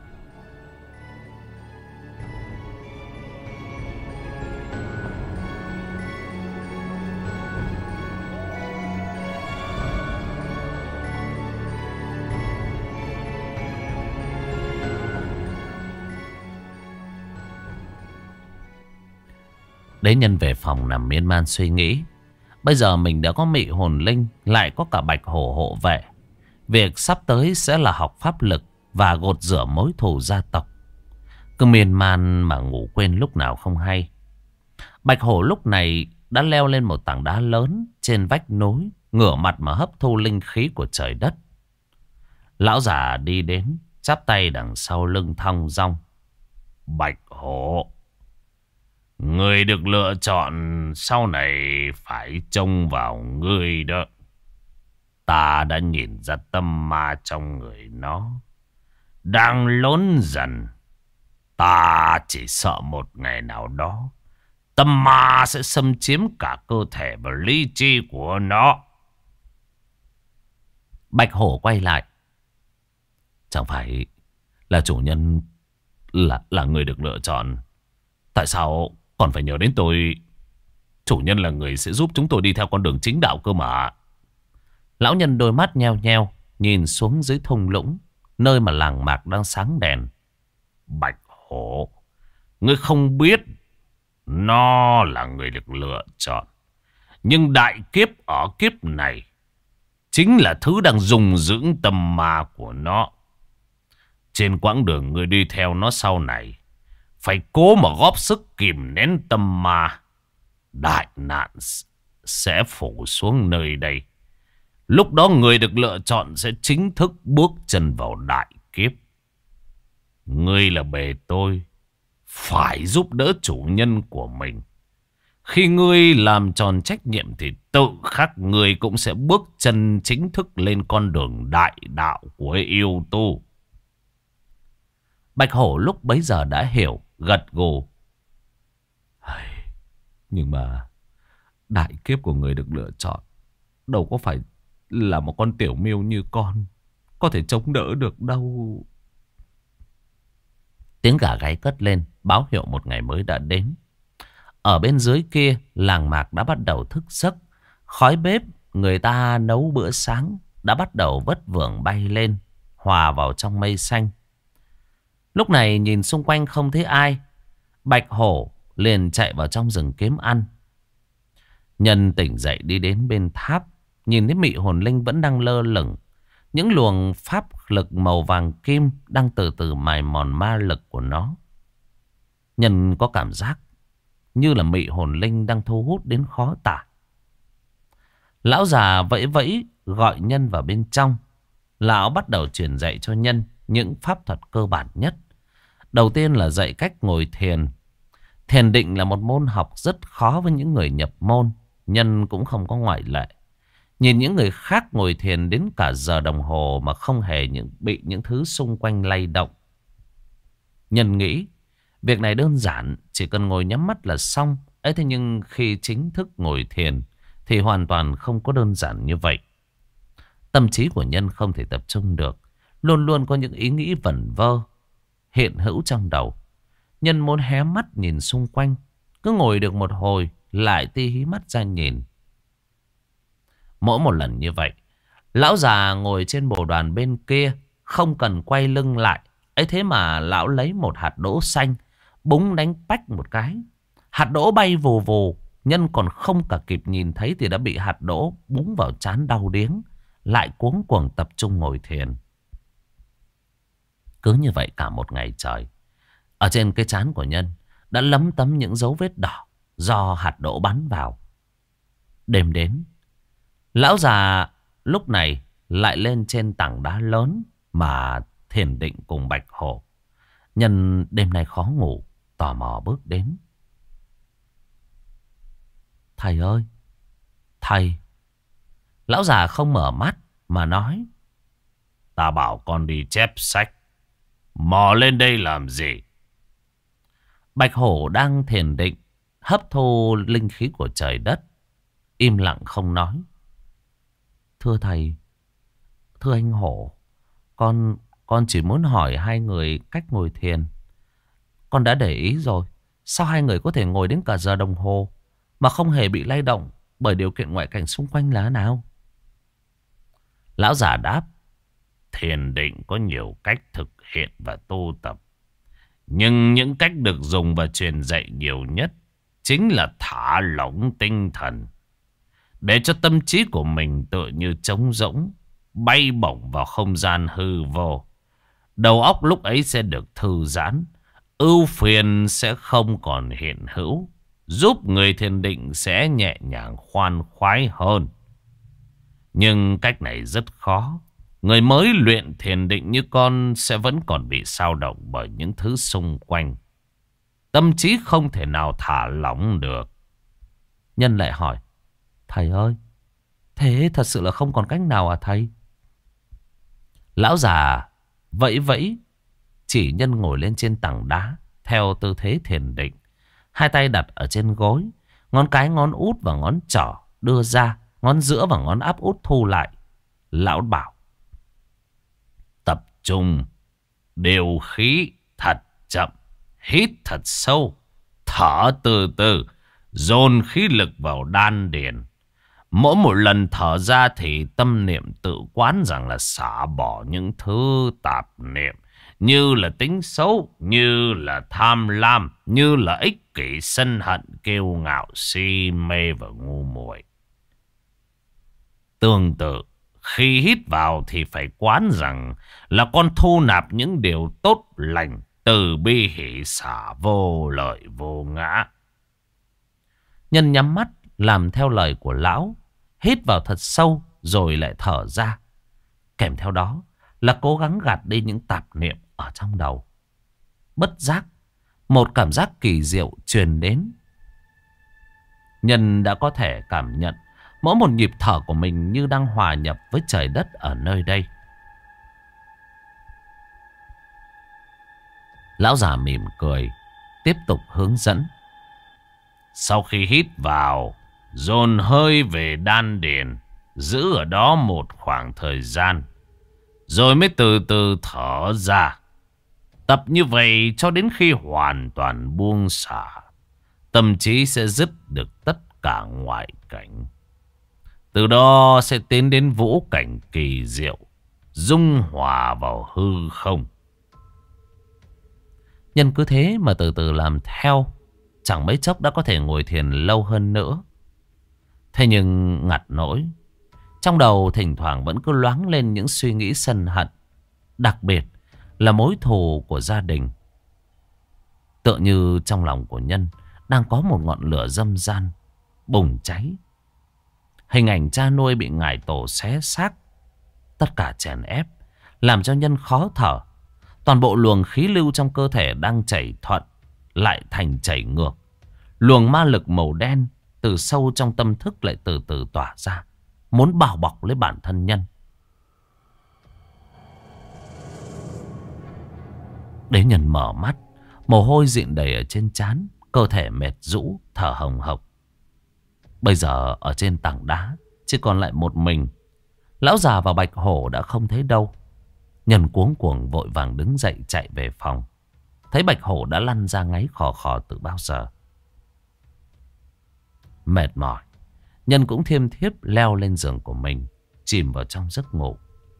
Đế nhân về phòng nằm miên man suy nghĩ. Bây giờ mình đã có mị hồn linh, lại có cả Bạch Hổ hộ vệ. Việc sắp tới sẽ là học pháp lực và gột rửa mối thù gia tộc. Cứ miên man mà ngủ quên lúc nào không hay. Bạch Hổ lúc này đã leo lên một tảng đá lớn trên vách núi, ngửa mặt mà hấp thu linh khí của trời đất. Lão già đi đến, chắp tay đằng sau lưng thong dong. Bạch Hổ, người được lựa chọn sau này phải trông vào ngươi đó. Ta đã nhìn ra tâm ma trong người nó đang lớn dần. Ta chỉ sợ một ngày nào đó tâm ma sẽ xâm chiếm cả cơ thể và lý trí của nó. Bạch Hổ quay lại. Chẳng phải là chủ nhân là, là người được lựa chọn, tại sao còn phải nhờ đến tôi? Chủ nhân là người sẽ giúp chúng tôi đi theo con đường chính đạo cơ mà. Lão nhân đôi mắt nheo nheo nhìn xuống dưới thung lũng, nơi mà làng mạc đang sáng đèn. Bạch Hổ, ngươi không biết nó là người được lựa chọn, nhưng đại kiếp ở kiếp này chính là thứ đang dùng dưỡng tâm ma của nó. Trên quãng đường ngươi đi theo nó sau này, phải cố mà góp sức kìm nén tâm ma. Đại nạn sẽ phủ xuống nơi đây. Lúc đó người được lựa chọn sẽ chính thức bước chân vào đại kiếp. Ngươi là bề tôi, phải giúp đỡ chủ nhân của mình. Khi ngươi làm tròn trách nhiệm thì tự khắc ngươi cũng sẽ bước chân chính thức lên con đường đại đạo của yêu tu. Bạch Hổ lúc bấy giờ đã hiểu, gật gù. Nhưng mà đại kiếp của người được lựa chọn đâu có phải là một con tiểu miêu như con có thể chống đỡ được đâu. Tiếng gà gáy cất lên, báo hiệu một ngày mới đã đến. Ở bên dưới kia, làng mạc đã bắt đầu thức giấc. Khói bếp người ta nấu bữa sáng đã bắt đầu vất vưởng bay lên, hòa vào trong mây xanh. Lúc này nhìn xung quanh không thấy ai, Bạch Hổ liền chạy vào trong rừng kiếm ăn. Nhân tỉnh dậy đi đến bên tháp, nhìn thấy mị hồn linh vẫn đang lơ lửng, Những luồng pháp lực màu vàng kim đang từ từ mài mòn ma lực của nó. Nhân có cảm giác như là mị hồn linh đang thu hút đến khó tả. Lão già vẫy vẫy gọi Nhân vào bên trong. Lão bắt đầu truyền dạy cho Nhân những pháp thuật cơ bản nhất. Đầu tiên là dạy cách ngồi thiền. Thiền định là một môn học rất khó với những người nhập môn. Nhân cũng không có ngoại lệ. Nhìn những người khác ngồi thiền đến cả giờ đồng hồ mà không hề những, bị những thứ xung quanh lay động. Nhân nghĩ việc này đơn giản, chỉ cần ngồi nhắm mắt là xong. Ấy thế nhưng khi chính thức ngồi thiền thì hoàn toàn không có đơn giản như vậy. Tâm trí của Nhân không thể tập trung được. Luôn luôn có những ý nghĩ vẩn vơ hiện hữu trong đầu. Nhân muốn hé mắt nhìn xung quanh. Cứ ngồi được một hồi lại ti hí mắt ra nhìn. Mỗi một lần như vậy, lão già ngồi trên bồ đoàn bên kia không cần quay lưng lại. Ấy thế mà lão lấy một hạt đỗ xanh búng đánh pách một cái. Hạt đỗ bay vù vù. Nhân còn không cả kịp nhìn thấy thì đã bị hạt đỗ búng vào trán đau điếng. Lại cuống cuồng tập trung ngồi thiền. Cứ như vậy cả một ngày trời. Ở trên cái trán của Nhân đã lấm tấm những dấu vết đỏ do hạt đỗ bắn vào. Đêm đến, lão già lúc này lại lên trên tảng đá lớn mà thiền định cùng Bạch Hổ. Nhân đêm nay khó ngủ, tò mò bước đến. Thầy ơi, thầy. Lão già không mở mắt mà nói. Ta bảo con đi chép sách, mò lên đây làm gì? Bạch Hổ đang thiền định, hấp thu linh khí của trời đất, im lặng không nói. Thưa thầy, thưa anh Hổ, con con chỉ muốn hỏi hai người cách ngồi thiền. Con đã để ý rồi, sao hai người có thể ngồi đến cả giờ đồng hồ mà không hề bị lay động bởi điều kiện ngoại cảnh xung quanh là nào? Lão già đáp. Thiền định có nhiều cách thực hiện và tu tập. Nhưng những cách được dùng và truyền dạy nhiều nhất chính là thả lỏng tinh thần, để cho tâm trí của mình tựa như trống rỗng, bay bổng vào không gian hư vô. Đầu óc lúc ấy sẽ được thư giãn, ưu phiền sẽ không còn hiện hữu, giúp người thiền định sẽ nhẹ nhàng khoan khoái hơn. Nhưng cách này rất khó. Người mới luyện thiền định như con sẽ vẫn còn bị xao động bởi những thứ xung quanh. Tâm trí không thể nào thả lỏng được. Nhân lại hỏi. Thầy ơi, thế thật sự là không còn cách nào à thầy? Lão già vẫy vẫy chỉ Nhân ngồi lên trên tảng đá theo tư thế thiền định. Hai tay đặt ở trên gối, ngón cái, ngón út và ngón trỏ đưa ra, ngón giữa và ngón áp út thu lại. Lão bảo. Tập trung, điều khí thật chậm, hít thật sâu, thở từ từ, dồn khí lực vào đan điền. Mỗi một lần thở ra thì tâm niệm tự quán rằng là xả bỏ những thứ tạp niệm, như là tính xấu, như là tham lam, như là ích kỷ, sân hận, kiêu ngạo, si mê và ngu muội. Tương tự, khi hít vào thì phải quán rằng là con thu nạp những điều tốt lành, từ bi hỷ xả, vô lợi vô ngã. Nhân nhắm mắt làm theo lời của lão, hít vào thật sâu rồi lại thở ra. Kèm theo đó là cố gắng gạt đi những tạp niệm ở trong đầu. Bất giác, một cảm giác kỳ diệu truyền đến. Nhân đã có thể cảm nhận mỗi một nhịp thở của mình như đang hòa nhập với trời đất ở nơi đây. Lão già mỉm cười, tiếp tục hướng dẫn. Sau khi hít vào, dồn hơi về đan điền, giữ ở đó một khoảng thời gian, rồi mới từ từ thở ra. Tập như vậy cho đến khi hoàn toàn buông xả, tâm trí sẽ dứt được tất cả ngoại cảnh. Từ đó sẽ tiến đến vũ cảnh kỳ diệu, dung hòa vào hư không. Nhân cứ thế mà từ từ làm theo, chẳng mấy chốc đã có thể ngồi thiền lâu hơn nữa. Thế nhưng ngặt nỗi, Trong đầu thỉnh thoảng vẫn cứ loáng lên những suy nghĩ sân hận. Đặc biệt là mối thù của gia đình. Tựa như trong lòng của Nhân đang có một ngọn lửa dâm gian bùng cháy. Hình ảnh cha nuôi bị ngải tổ xé xác, tất cả chèn ép, làm cho Nhân khó thở. Toàn bộ luồng khí lưu trong cơ thể đang chảy thuận lại thành chảy ngược. Luồng ma lực màu đen từ sâu trong tâm thức lại từ từ tỏa ra, muốn bao bọc lấy bản thân Nhân. Đế Nhân mở mắt, mồ hôi dịn đầy ở trên trán, cơ thể mệt rũ, thở hồng hộc. Bây giờ ở trên tảng đá chỉ còn lại một mình. Lão già và Bạch Hổ đã không thấy đâu. Nhân cuống cuồng vội vàng đứng dậy chạy về phòng. Thấy Bạch Hổ đã lăn ra ngáy khò khò từ bao giờ. Mệt mỏi, Nhân cũng thiêm thiếp leo lên giường của mình, chìm vào trong giấc ngủ.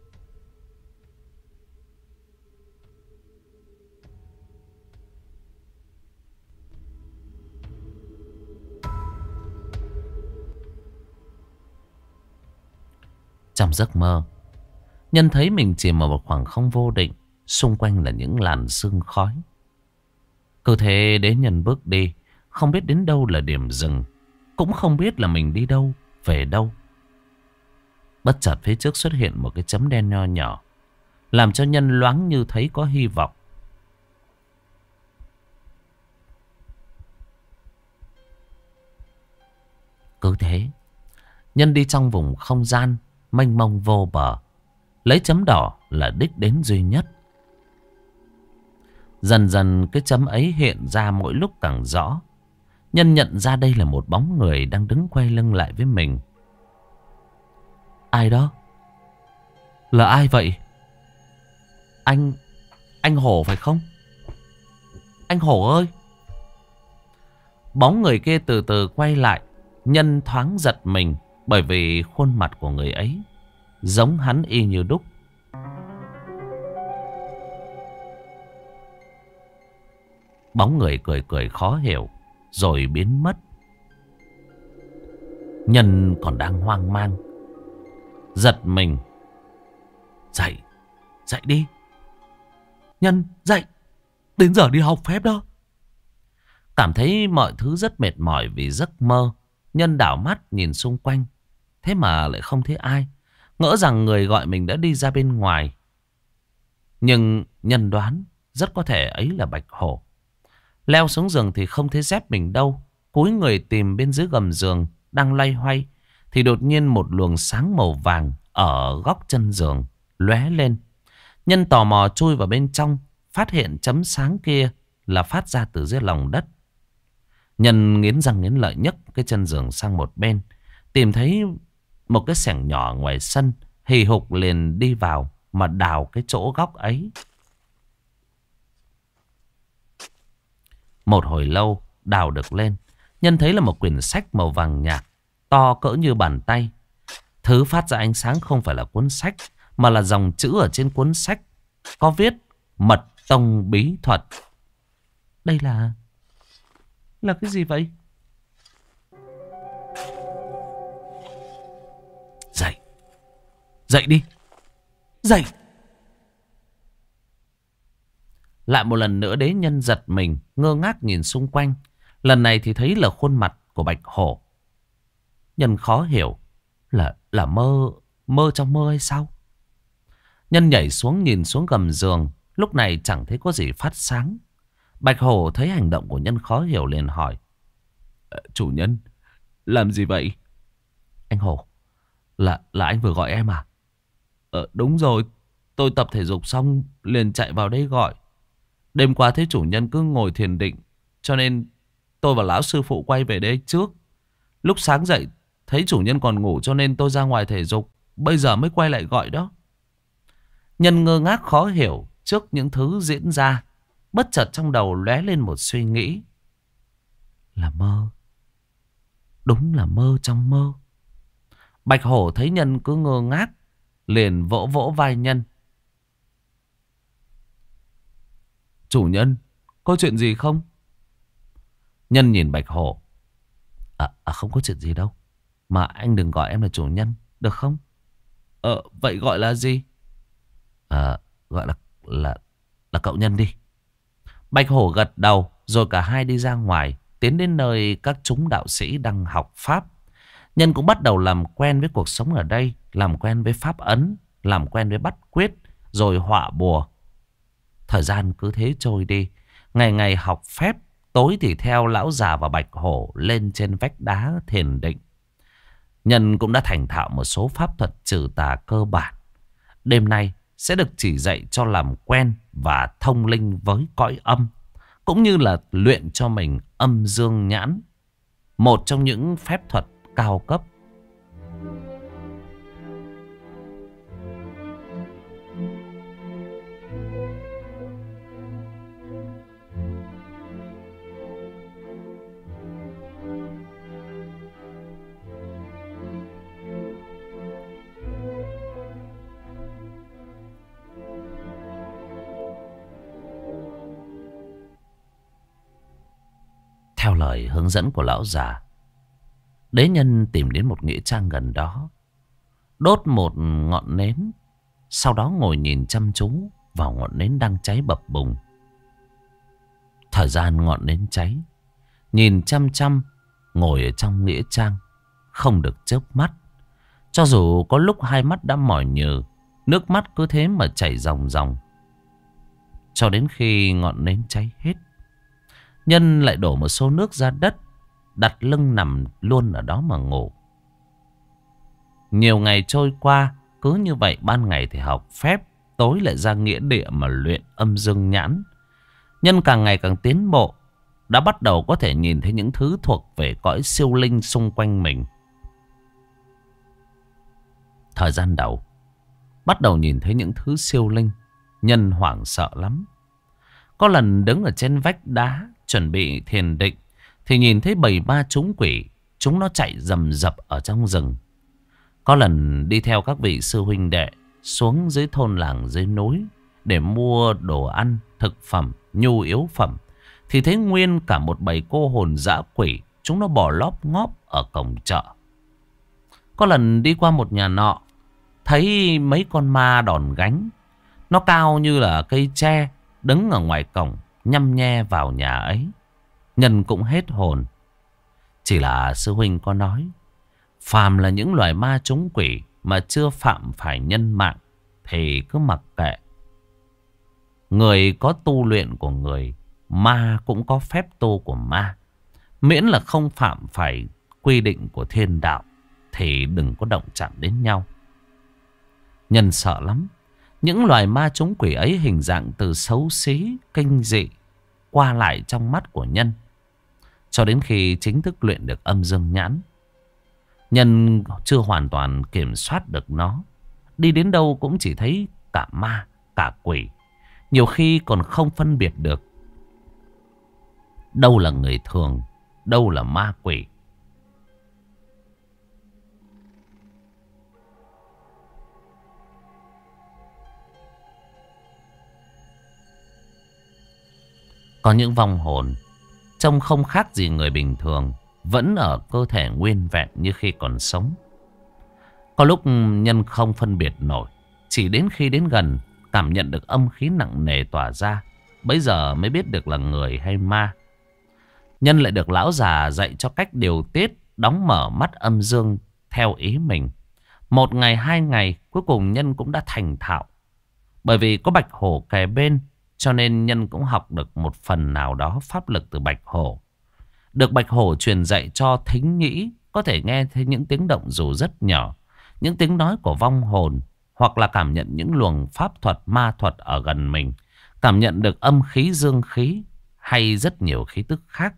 Trong giấc mơ, Nhân thấy mình chìm ở một khoảng không vô định, xung quanh là những làn sương khói. Cứ thế đến Nhân bước đi, không biết đến đâu là điểm dừng, cũng không biết là mình đi đâu, về đâu. Bất chợt phía trước xuất hiện một cái chấm đen nho nhỏ, làm cho Nhân loáng như thấy có hy vọng. Cứ thế, Nhân đi trong vùng không gian mênh mông vô bờ, lấy chấm đỏ là đích đến duy nhất. Dần dần cái chấm ấy hiện ra mỗi lúc càng rõ. Nhân nhận ra đây là một bóng người đang đứng quay lưng lại với mình. Ai đó? Là ai vậy? Anh... Anh Hổ phải không? Anh Hổ ơi! Bóng người kia từ từ quay lại. Nhân thoáng giật mình, bởi vì khuôn mặt của người ấy giống hắn y như đúc. Bóng người cười cười khó hiểu rồi biến mất. Nhân còn đang hoang mang, giật mình. Dậy, dậy đi. Nhân, dậy. Đến giờ đi học phép đó. Cảm thấy mọi thứ rất mệt mỏi vì giấc mơ. Nhân đảo mắt nhìn xung quanh, thế mà lại không thấy ai. Ngỡ rằng người gọi mình đã đi ra bên ngoài. Nhưng Nhân đoán rất có thể ấy là Bạch Hổ. Leo xuống giường thì không thấy dép mình đâu. Cúi người tìm bên dưới gầm giường đang loay hoay, thì đột nhiên một luồng sáng màu vàng ở góc chân giường lóe lên. Nhân tò mò chui vào bên trong, phát hiện chấm sáng kia là phát ra từ dưới lòng đất. Nhân nghiến răng nghiến lợi nhấc cái chân giường sang một bên, tìm thấy một cái xẻng nhỏ ngoài sân, hì hục liền đi vào mà đào cái chỗ góc ấy. Một hồi lâu đào được lên, Nhân thấy là một quyển sách màu vàng nhạt, to cỡ như bàn tay. Thứ phát ra ánh sáng không phải là cuốn sách, mà là dòng chữ ở trên cuốn sách có viết Mật Tông Bí Thuật. Đây là... là cái gì vậy? Dậy. Dậy đi. Dậy. Lại một lần nữa Đế Nhân giật mình, ngơ ngác nhìn xung quanh. Lần này thì thấy là khuôn mặt của Bạch Hổ. Nhân khó hiểu. Là là mơ Mơ trong mơ hay sao? Nhân nhảy xuống nhìn xuống gầm giường. Lúc này chẳng thấy có gì phát sáng. Bạch Hổ thấy hành động của Nhân khó hiểu liền hỏi: Chủ nhân, làm gì vậy? Anh Hổ, Là là anh vừa gọi em à? Ờ đúng rồi, tôi tập thể dục xong liền chạy vào đây gọi. Đêm qua thấy chủ nhân cứ ngồi thiền định, cho nên tôi và lão sư phụ quay về đây trước. Lúc sáng dậy thấy chủ nhân còn ngủ, cho nên tôi ra ngoài thể dục, bây giờ mới quay lại gọi đó. Nhân ngơ ngác khó hiểu trước những thứ diễn ra. Bất chợt trong đầu lóe lên một suy nghĩ. Là mơ. Đúng là mơ trong mơ. Bạch Hổ thấy Nhân cứ ngơ ngác, liền vỗ vỗ vai Nhân. Chủ nhân, có chuyện gì không? Nhân nhìn Bạch Hổ. À, à không có chuyện gì đâu. Mà anh đừng gọi em là chủ nhân, được không? Ờ, vậy gọi là gì? Ờ, gọi là, là, là cậu Nhân đi. Bạch Hổ gật đầu, rồi cả hai đi ra ngoài, tiến đến nơi các chúng đạo sĩ đang học pháp. Nhân cũng bắt đầu làm quen với cuộc sống ở đây, làm quen với pháp ấn, làm quen với bắt quyết, rồi họa bùa. Thời gian cứ thế trôi đi, ngày ngày học phép, tối thì theo lão già và Bạch Hổ lên trên vách đá thiền định. Nhân cũng đã thành thạo một số pháp thuật trừ tà cơ bản. Đêm nay sẽ được chỉ dạy cho làm quen và thông linh với cõi âm, cũng như là luyện cho mình âm dương nhãn, một trong những phép thuật cao cấp. Theo lời hướng dẫn của lão già, Đế Nhân tìm đến một nghĩa trang gần đó, đốt một ngọn nến, sau đó ngồi nhìn chăm chú vào ngọn nến đang cháy bập bùng. Thời gian ngọn nến cháy, nhìn chăm chăm, ngồi ở trong nghĩa trang, không được chớp mắt. Cho dù có lúc hai mắt đã mỏi nhừ, nước mắt cứ thế mà chảy ròng ròng. Cho đến khi ngọn nến cháy hết, Nhân lại đổ một số nước ra đất, đặt lưng nằm luôn ở đó mà ngủ. Nhiều ngày trôi qua, cứ như vậy, ban ngày thì học phép, tối lại ra nghĩa địa mà luyện âm dương nhãn. Nhân càng ngày càng tiến bộ, đã bắt đầu có thể nhìn thấy những thứ thuộc về cõi siêu linh xung quanh mình. Thời gian đầu, bắt đầu nhìn thấy những thứ siêu linh, Nhân hoảng sợ lắm. Có lần đứng ở trên vách đá chuẩn bị thiền định, thì nhìn thấy bầy ma trúng quỷ, chúng nó chạy rầm rập ở trong rừng. Có lần đi theo các vị sư huynh đệ xuống dưới thôn làng dưới núi để mua đồ ăn, thực phẩm, nhu yếu phẩm, thì thấy nguyên cả một bầy cô hồn dã quỷ, chúng nó bò lóp ngóp ở cổng chợ. Có lần đi qua một nhà nọ, thấy mấy con ma đòn gánh, nó cao như là cây tre, đứng ở ngoài cổng nhăm nhe vào nhà ấy. Nhân cũng hết hồn. Chỉ là sư huynh có nói, phàm là những loài ma trúng quỷ mà chưa phạm phải nhân mạng thì cứ mặc kệ. Người có tu luyện của người, ma cũng có phép tu của ma. Miễn là không phạm phải quy định của thiên đạo thì đừng có động chạm đến nhau. Nhân sợ lắm. Những loài ma trúng quỷ ấy hình dạng từ xấu xí, kinh dị, qua lại trong mắt của Nhân. Cho đến khi chính thức luyện được âm dương nhãn, Nhân chưa hoàn toàn kiểm soát được nó. Đi đến đâu cũng chỉ thấy cả ma, cả quỷ. Nhiều khi còn không phân biệt được đâu là người thường, đâu là ma quỷ. Có những vong hồn trông không khác gì người bình thường, vẫn ở cơ thể nguyên vẹn như khi còn sống. Có lúc Nhân không phân biệt nổi, chỉ đến khi đến gần, cảm nhận được âm khí nặng nề tỏa ra, bấy giờ mới biết được là người hay ma. Nhân lại được lão già dạy cho cách điều tiết, đóng mở mắt âm dương theo ý mình. Một ngày, hai ngày, cuối cùng Nhân cũng đã thành thạo. Bởi vì có Bạch Hổ kề bên, cho nên Nhân cũng học được một phần nào đó pháp lực từ Bạch Hổ. Được Bạch Hổ truyền dạy cho thính nhĩ, có thể nghe thấy những tiếng động dù rất nhỏ, những tiếng nói của vong hồn, hoặc là cảm nhận những luồng pháp thuật, ma thuật ở gần mình, cảm nhận được âm khí, dương khí, hay rất nhiều khí tức khác.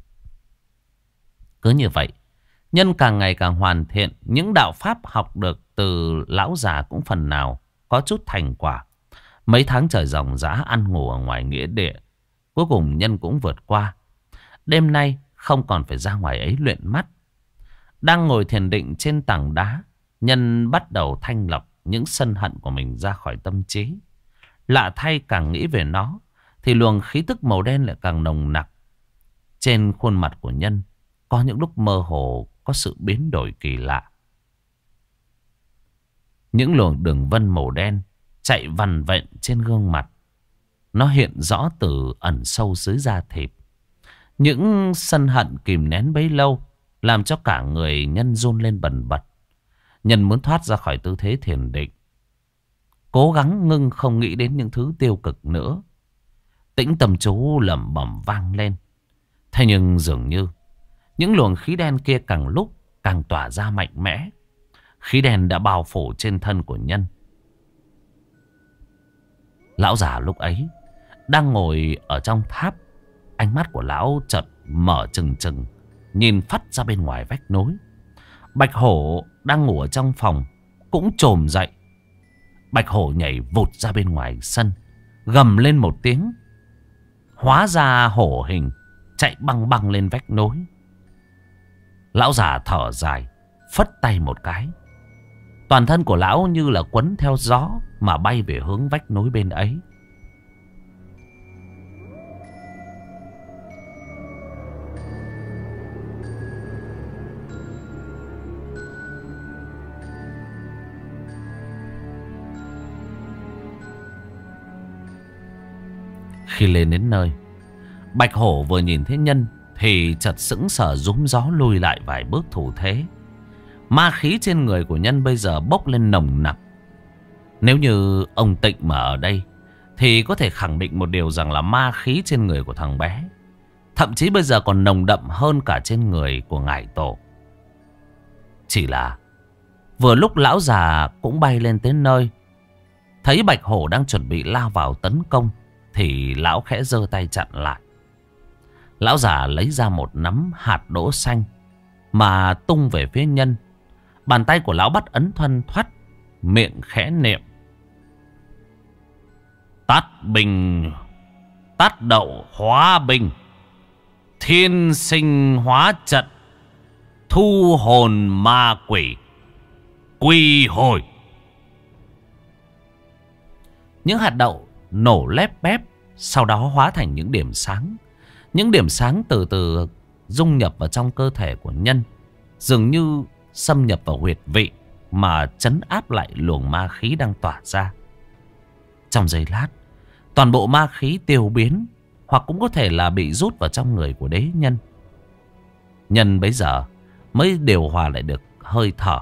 Cứ như vậy, Nhân càng ngày càng hoàn thiện, những đạo pháp học được từ lão già cũng phần nào có chút thành quả. Mấy tháng trời ròng rã ăn ngủ ở ngoài nghĩa địa, cuối cùng Nhân cũng vượt qua. Đêm nay không còn phải ra ngoài ấy luyện mắt. Đang ngồi thiền định trên tảng đá, Nhân bắt đầu thanh lọc những sân hận của mình ra khỏi tâm trí. Lạ thay, càng nghĩ về nó thì luồng khí tức màu đen lại càng nồng nặc. Trên khuôn mặt của Nhân có những lúc mơ hồ có sự biến đổi kỳ lạ. Những luồng đường vân màu đen chạy vằn vện trên gương mặt. Nó hiện rõ từ ẩn sâu dưới da thịt. Những sân hận kìm nén bấy lâu làm cho cả người Nhân run lên bần bật. Nhân muốn thoát ra khỏi tư thế thiền định, cố gắng ngưng không nghĩ đến những thứ tiêu cực nữa. Tĩnh tâm chú lẩm bẩm vang lên. Thế nhưng dường như những luồng khí đen kia càng lúc càng tỏa ra mạnh mẽ. Khí đen đã bao phủ trên thân của Nhân. Lão già lúc ấy đang ngồi ở trong tháp. Ánh mắt của lão chợt mở trừng trừng, nhìn phắt ra bên ngoài vách nối. Bạch hổ đang ngủ ở trong phòng cũng chồm dậy. Bạch hổ nhảy vụt ra bên ngoài sân, gầm lên một tiếng, hóa ra hổ hình, chạy băng băng lên vách nối. Lão già thở dài, phất tay một cái. Toàn thân của lão như là quấn theo gió mà bay về hướng vách nối bên ấy. Khi lên đến nơi, Bạch hổ vừa nhìn thấy Nhân thì chợt sững sờ rúm gió lùi lại vài bước thủ thế. Ma khí trên người của Nhân bây giờ bốc lên nồng nặc. Nếu như ông Tịnh mà ở đây thì có thể khẳng định một điều rằng là ma khí trên người của thằng bé thậm chí bây giờ còn nồng đậm hơn cả trên người của ngải tổ. Chỉ là vừa lúc lão già cũng bay lên tới nơi, thấy Bạch hổ đang chuẩn bị lao vào tấn công thì lão khẽ giơ tay chặn lại. Lão già lấy ra một nắm hạt đỗ xanh mà tung về phía Nhân. Bàn tay của lão bắt ấn thoăn thoắt, miệng khẽ niệm: Tát bình, tát đậu hóa bình, thiên sinh hóa trận, thu hồn ma quỷ, quy hồi. Những hạt đậu nổ lép bép, sau đó hóa thành những điểm sáng. Những điểm sáng từ từ dung nhập vào trong cơ thể của Nhân, dường như xâm nhập vào huyệt vị mà trấn áp lại luồng ma khí đang tỏa ra. Trong giây lát, toàn bộ ma khí tiêu biến, hoặc cũng có thể là bị rút vào trong người của đế nhân. Nhân bấy giờ mới điều hòa lại được hơi thở.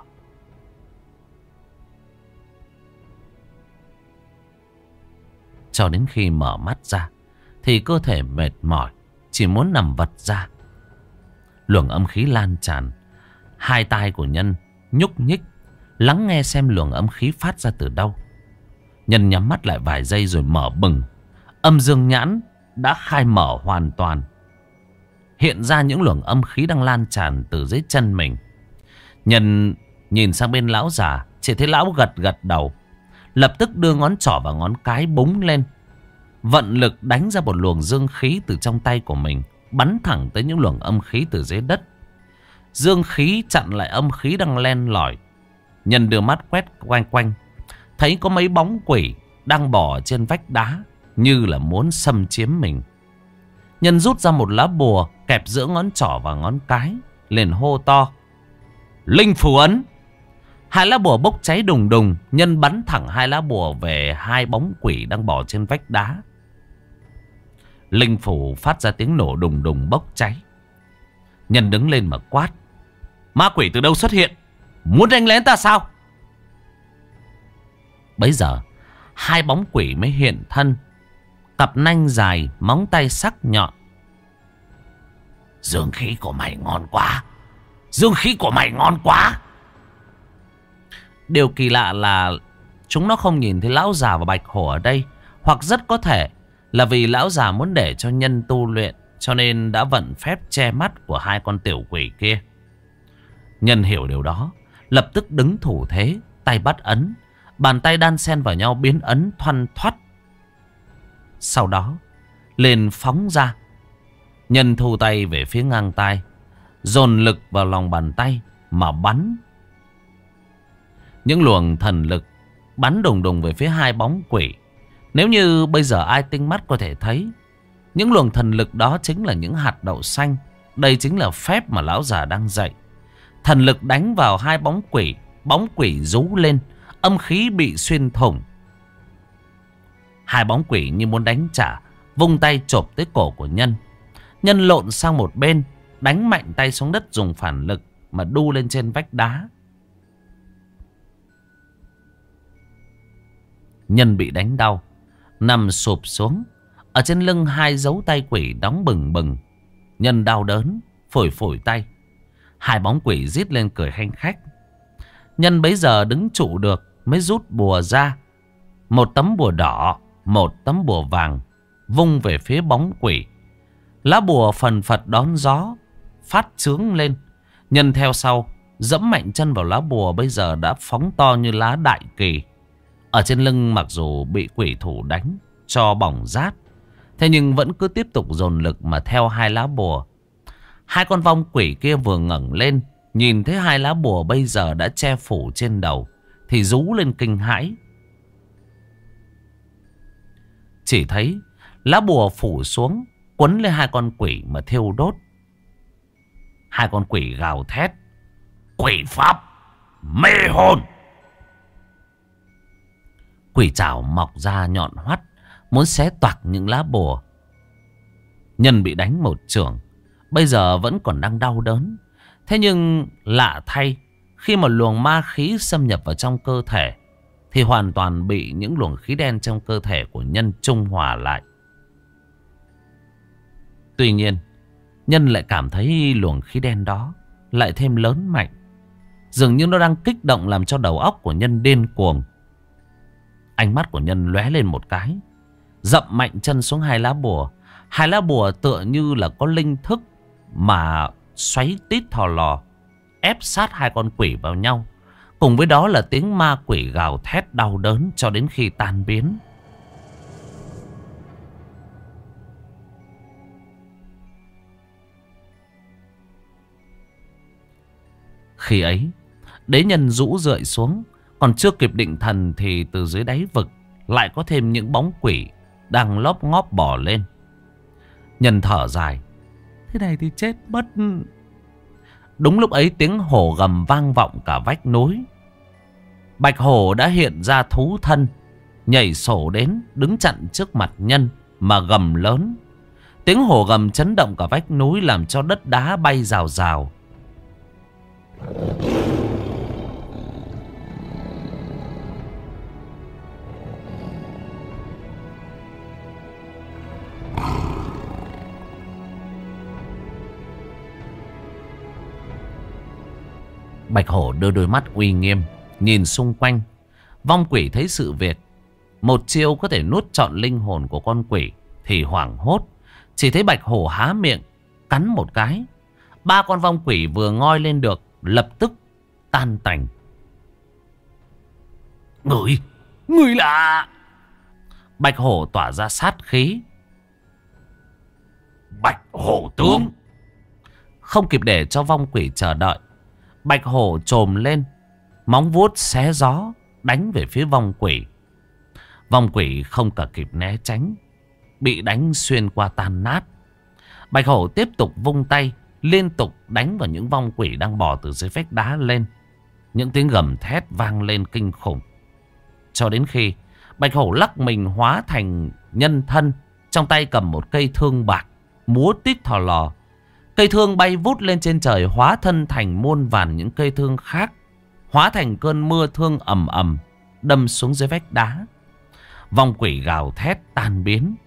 Cho đến khi mở mắt ra thì cơ thể mệt mỏi, chỉ muốn nằm vật ra. Luồng âm khí lan tràn. Hai tai của Nhân nhúc nhích, lắng nghe xem luồng âm khí phát ra từ đâu. Nhân nhắm mắt lại vài giây rồi mở bừng. Âm dương nhãn đã khai mở hoàn toàn, hiện ra những luồng âm khí đang lan tràn từ dưới chân mình. Nhân nhìn sang bên lão già, chỉ thấy lão gật gật đầu, lập tức đưa ngón trỏ và ngón cái búng lên, vận lực đánh ra một luồng dương khí từ trong tay của mình, bắn thẳng tới những luồng âm khí từ dưới đất. Dương khí chặn lại âm khí đang len lỏi. Nhân đưa mắt quét quanh quanh, thấy có mấy bóng quỷ đang bò trên vách đá, như là muốn xâm chiếm mình. Nhân rút ra một lá bùa kẹp giữa ngón trỏ và ngón cái, liền hô to: Linh phù ấn! Hai lá bùa bốc cháy đùng đùng. Nhân bắn thẳng hai lá bùa về hai bóng quỷ đang bò trên vách đá. Linh phù phát ra tiếng nổ đùng đùng bốc cháy. Nhân đứng lên mà quát: Ma quỷ từ đâu xuất hiện? Muốn đánh lén ta sao? Bấy giờ hai bóng quỷ mới hiện thân, cặp nanh dài, móng tay sắc nhọn. Dương khí của mày ngon quá, dương khí của mày ngon quá. Điều kỳ lạ là chúng nó không nhìn thấy lão già và Bạch hổ ở đây, hoặc rất có thể là vì lão già muốn để cho Nhân tu luyện, cho nên đã vận phép che mắt của hai con tiểu quỷ kia. Nhân hiểu điều đó, lập tức đứng thủ thế, tay bắt ấn, bàn tay đan xen vào nhau biến ấn thoăn thoắt. Sau đó lên phóng ra. Nhân thu tay về phía ngang tay, dồn lực vào lòng bàn tay mà bắn. Những luồng thần lực bắn đùng đùng về phía hai bóng quỷ. Nếu như bây giờ ai tinh mắt có thể thấy, những luồng thần lực đó chính là những hạt đậu xanh. Đây chính là phép mà lão già đang dạy. Thần lực đánh vào hai bóng quỷ, bóng quỷ rú lên, Âm khí bị xuyên thủng. Hai bóng quỷ như muốn đánh trả, vung tay chộp tới cổ của Nhân. Nhân lộn sang một bên, đánh mạnh tay xuống đất, dùng phản lực mà đu lên trên vách đá. Nhân bị đánh đau, nằm sụp xuống. Ở trên lưng hai dấu tay quỷ đóng bừng bừng. Nhân đau đớn, phổi phổi tay. Hai bóng quỷ rít lên cười khanh khách. Nhân bấy giờ đứng trụ được, mới rút bùa ra. Một tấm bùa đỏ, một tấm bùa vàng, vung về phía bóng quỷ. Lá bùa phần phật đón gió, phát chướng lên. Nhân theo sau, dẫm mạnh chân vào lá bùa bây giờ đã phóng to như lá đại kỳ. Ở trên lưng mặc dù bị quỷ thủ đánh cho bỏng rát, thế nhưng vẫn cứ tiếp tục dồn lực mà theo hai lá bùa. Hai con vong quỷ kia vừa ngẩng lên, nhìn thấy hai lá bùa bây giờ đã che phủ trên đầu, thì rú lên kinh hãi. Chỉ thấy lá bùa phủ xuống, quấn lên hai con quỷ mà thiêu đốt. Hai con quỷ gào thét: quỷ pháp mê hồn! Quỷ trảo mọc ra nhọn hoắt, muốn xé toạc những lá bùa. Nhân bị đánh một chưởng, bây giờ vẫn còn đang đau đớn. Thế nhưng lạ thay, khi mà luồng ma khí xâm nhập vào trong cơ thể, thì hoàn toàn bị những luồng khí đen trong cơ thể của Nhân trung hòa lại. Tuy nhiên, Nhân lại cảm thấy luồng khí đen đó lại thêm lớn mạnh. Dường như nó đang kích động làm cho đầu óc của Nhân điên cuồng. Ánh mắt của Nhân lóe lên một cái, dậm mạnh chân xuống hai lá bùa. Hai lá bùa tựa như là có linh thức mà xoáy tít thò lò, ép sát hai con quỷ vào nhau. Cùng với đó là tiếng ma quỷ gào thét đau đớn cho đến khi tan biến. Khi ấy, đế nhân rũ rượi xuống, còn chưa kịp định thần thì từ dưới đáy vực lại có thêm những bóng quỷ đang lóp ngóp bò lên. Nhân thở dài: thế này thì chết mất. Đúng lúc ấy tiếng hổ gầm vang vọng cả vách núi. Bạch hổ đã hiện ra thú thân, nhảy sổ đến đứng chặn trước mặt Nhân mà gầm lớn. Tiếng hổ gầm chấn động cả vách núi, làm cho đất đá bay rào rào. Bạch hổ đưa đôi mắt uy nghiêm nhìn xung quanh. Vong quỷ thấy sự việc một chiêu có thể nuốt trọn linh hồn của con quỷ thì hoảng hốt. Chỉ thấy bạch hổ há miệng cắn một cái, ba con vong quỷ vừa ngoi lên được lập tức tan tành. Người, người là... Bạch hổ tỏa ra sát khí. Bạch hổ tướng. Không kịp để cho vong quỷ chờ đợi, bạch hổ trồm lên, móng vuốt xé gió đánh về phía vong quỷ. Vong quỷ không cả kịp né tránh, bị đánh xuyên qua tan nát. Bạch hổ tiếp tục vung tay, liên tục đánh vào những vong quỷ đang bò từ dưới vách đá lên. Những tiếng gầm thét vang lên kinh khủng, cho đến khi bạch hổ lắc mình hóa thành nhân thân, trong tay cầm một cây thương bạc múa tít thò lò. Cây thương bay vút lên trên trời, hóa thân thành muôn vàn những cây thương khác, hóa thành cơn mưa thương ầm ầm đâm xuống dưới vách đá. Vong quỷ gào thét tan biến.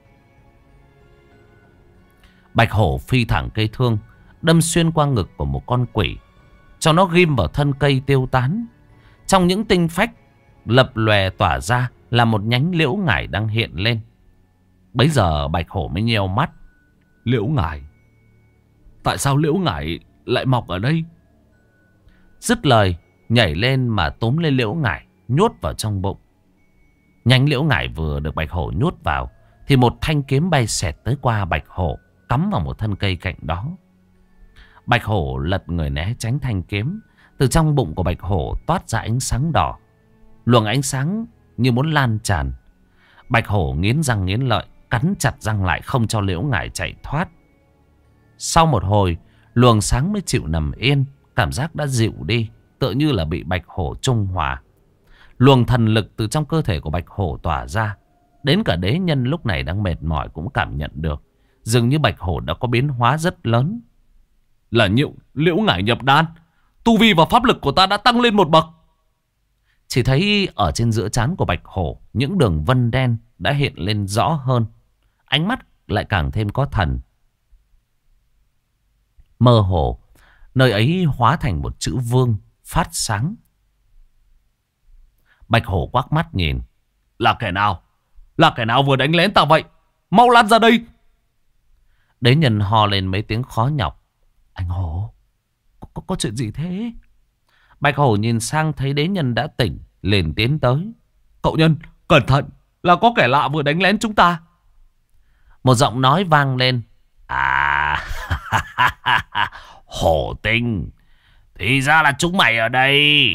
Bạch hổ phi thẳng cây thương, đâm xuyên qua ngực của một con quỷ, cho nó ghim vào thân cây tiêu tán. Trong những tinh phách lập lòe tỏa ra là một nhánh liễu ngải đang hiện lên. Bấy giờ bạch hổ mới nheo mắt. Liễu ngải? Tại sao liễu ngải lại mọc ở đây? Dứt lời, nhảy lên mà túm lên liễu ngải, nhốt vào trong bụng. Nhánh liễu ngải vừa được bạch hổ nhốt vào thì một thanh kiếm bay xẹt tới qua bạch hổ, cắm vào một thân cây cạnh đó. Bạch hổ lật người né tránh thanh kiếm. Từ trong bụng của bạch hổ toát ra ánh sáng đỏ, luồng ánh sáng như muốn lan tràn. Bạch hổ nghiến răng nghiến lợi, cắn chặt răng lại không cho liễu ngải chạy thoát. Sau một hồi, luồng sáng mới chịu nằm yên, cảm giác đã dịu đi, tựa như là bị bạch hổ trung hòa. Luồng thần lực từ trong cơ thể của Bạch Hổ tỏa ra. Đến cả đế nhân lúc này đang mệt mỏi cũng cảm nhận được. Dường như Bạch Hổ đã có biến hóa rất lớn. Là nhiệu Liễu Ngải nhập đan. Tu vi và pháp lực của ta đã tăng lên một bậc. Chỉ thấy ở trên giữa trán của Bạch Hổ, những đường vân đen đã hiện lên rõ hơn. Ánh mắt lại càng thêm có thần. Mơ hồ, nơi ấy hóa thành một chữ vương phát sáng. Bạch Hổ quắc mắt nhìn. Là kẻ nào? Là kẻ nào vừa đánh lén ta vậy? Mau lan ra đây. Đế nhân hò lên mấy tiếng khó nhọc. Anh Hổ, có, có, có chuyện gì thế? Bạch Hổ nhìn sang thấy đế nhân đã tỉnh, liền tiến tới. Cậu nhân, cẩn thận, là có kẻ lạ vừa đánh lén chúng ta. Một giọng nói vang lên. À, Hổ Tinh, thì ra là chúng mày ở đây.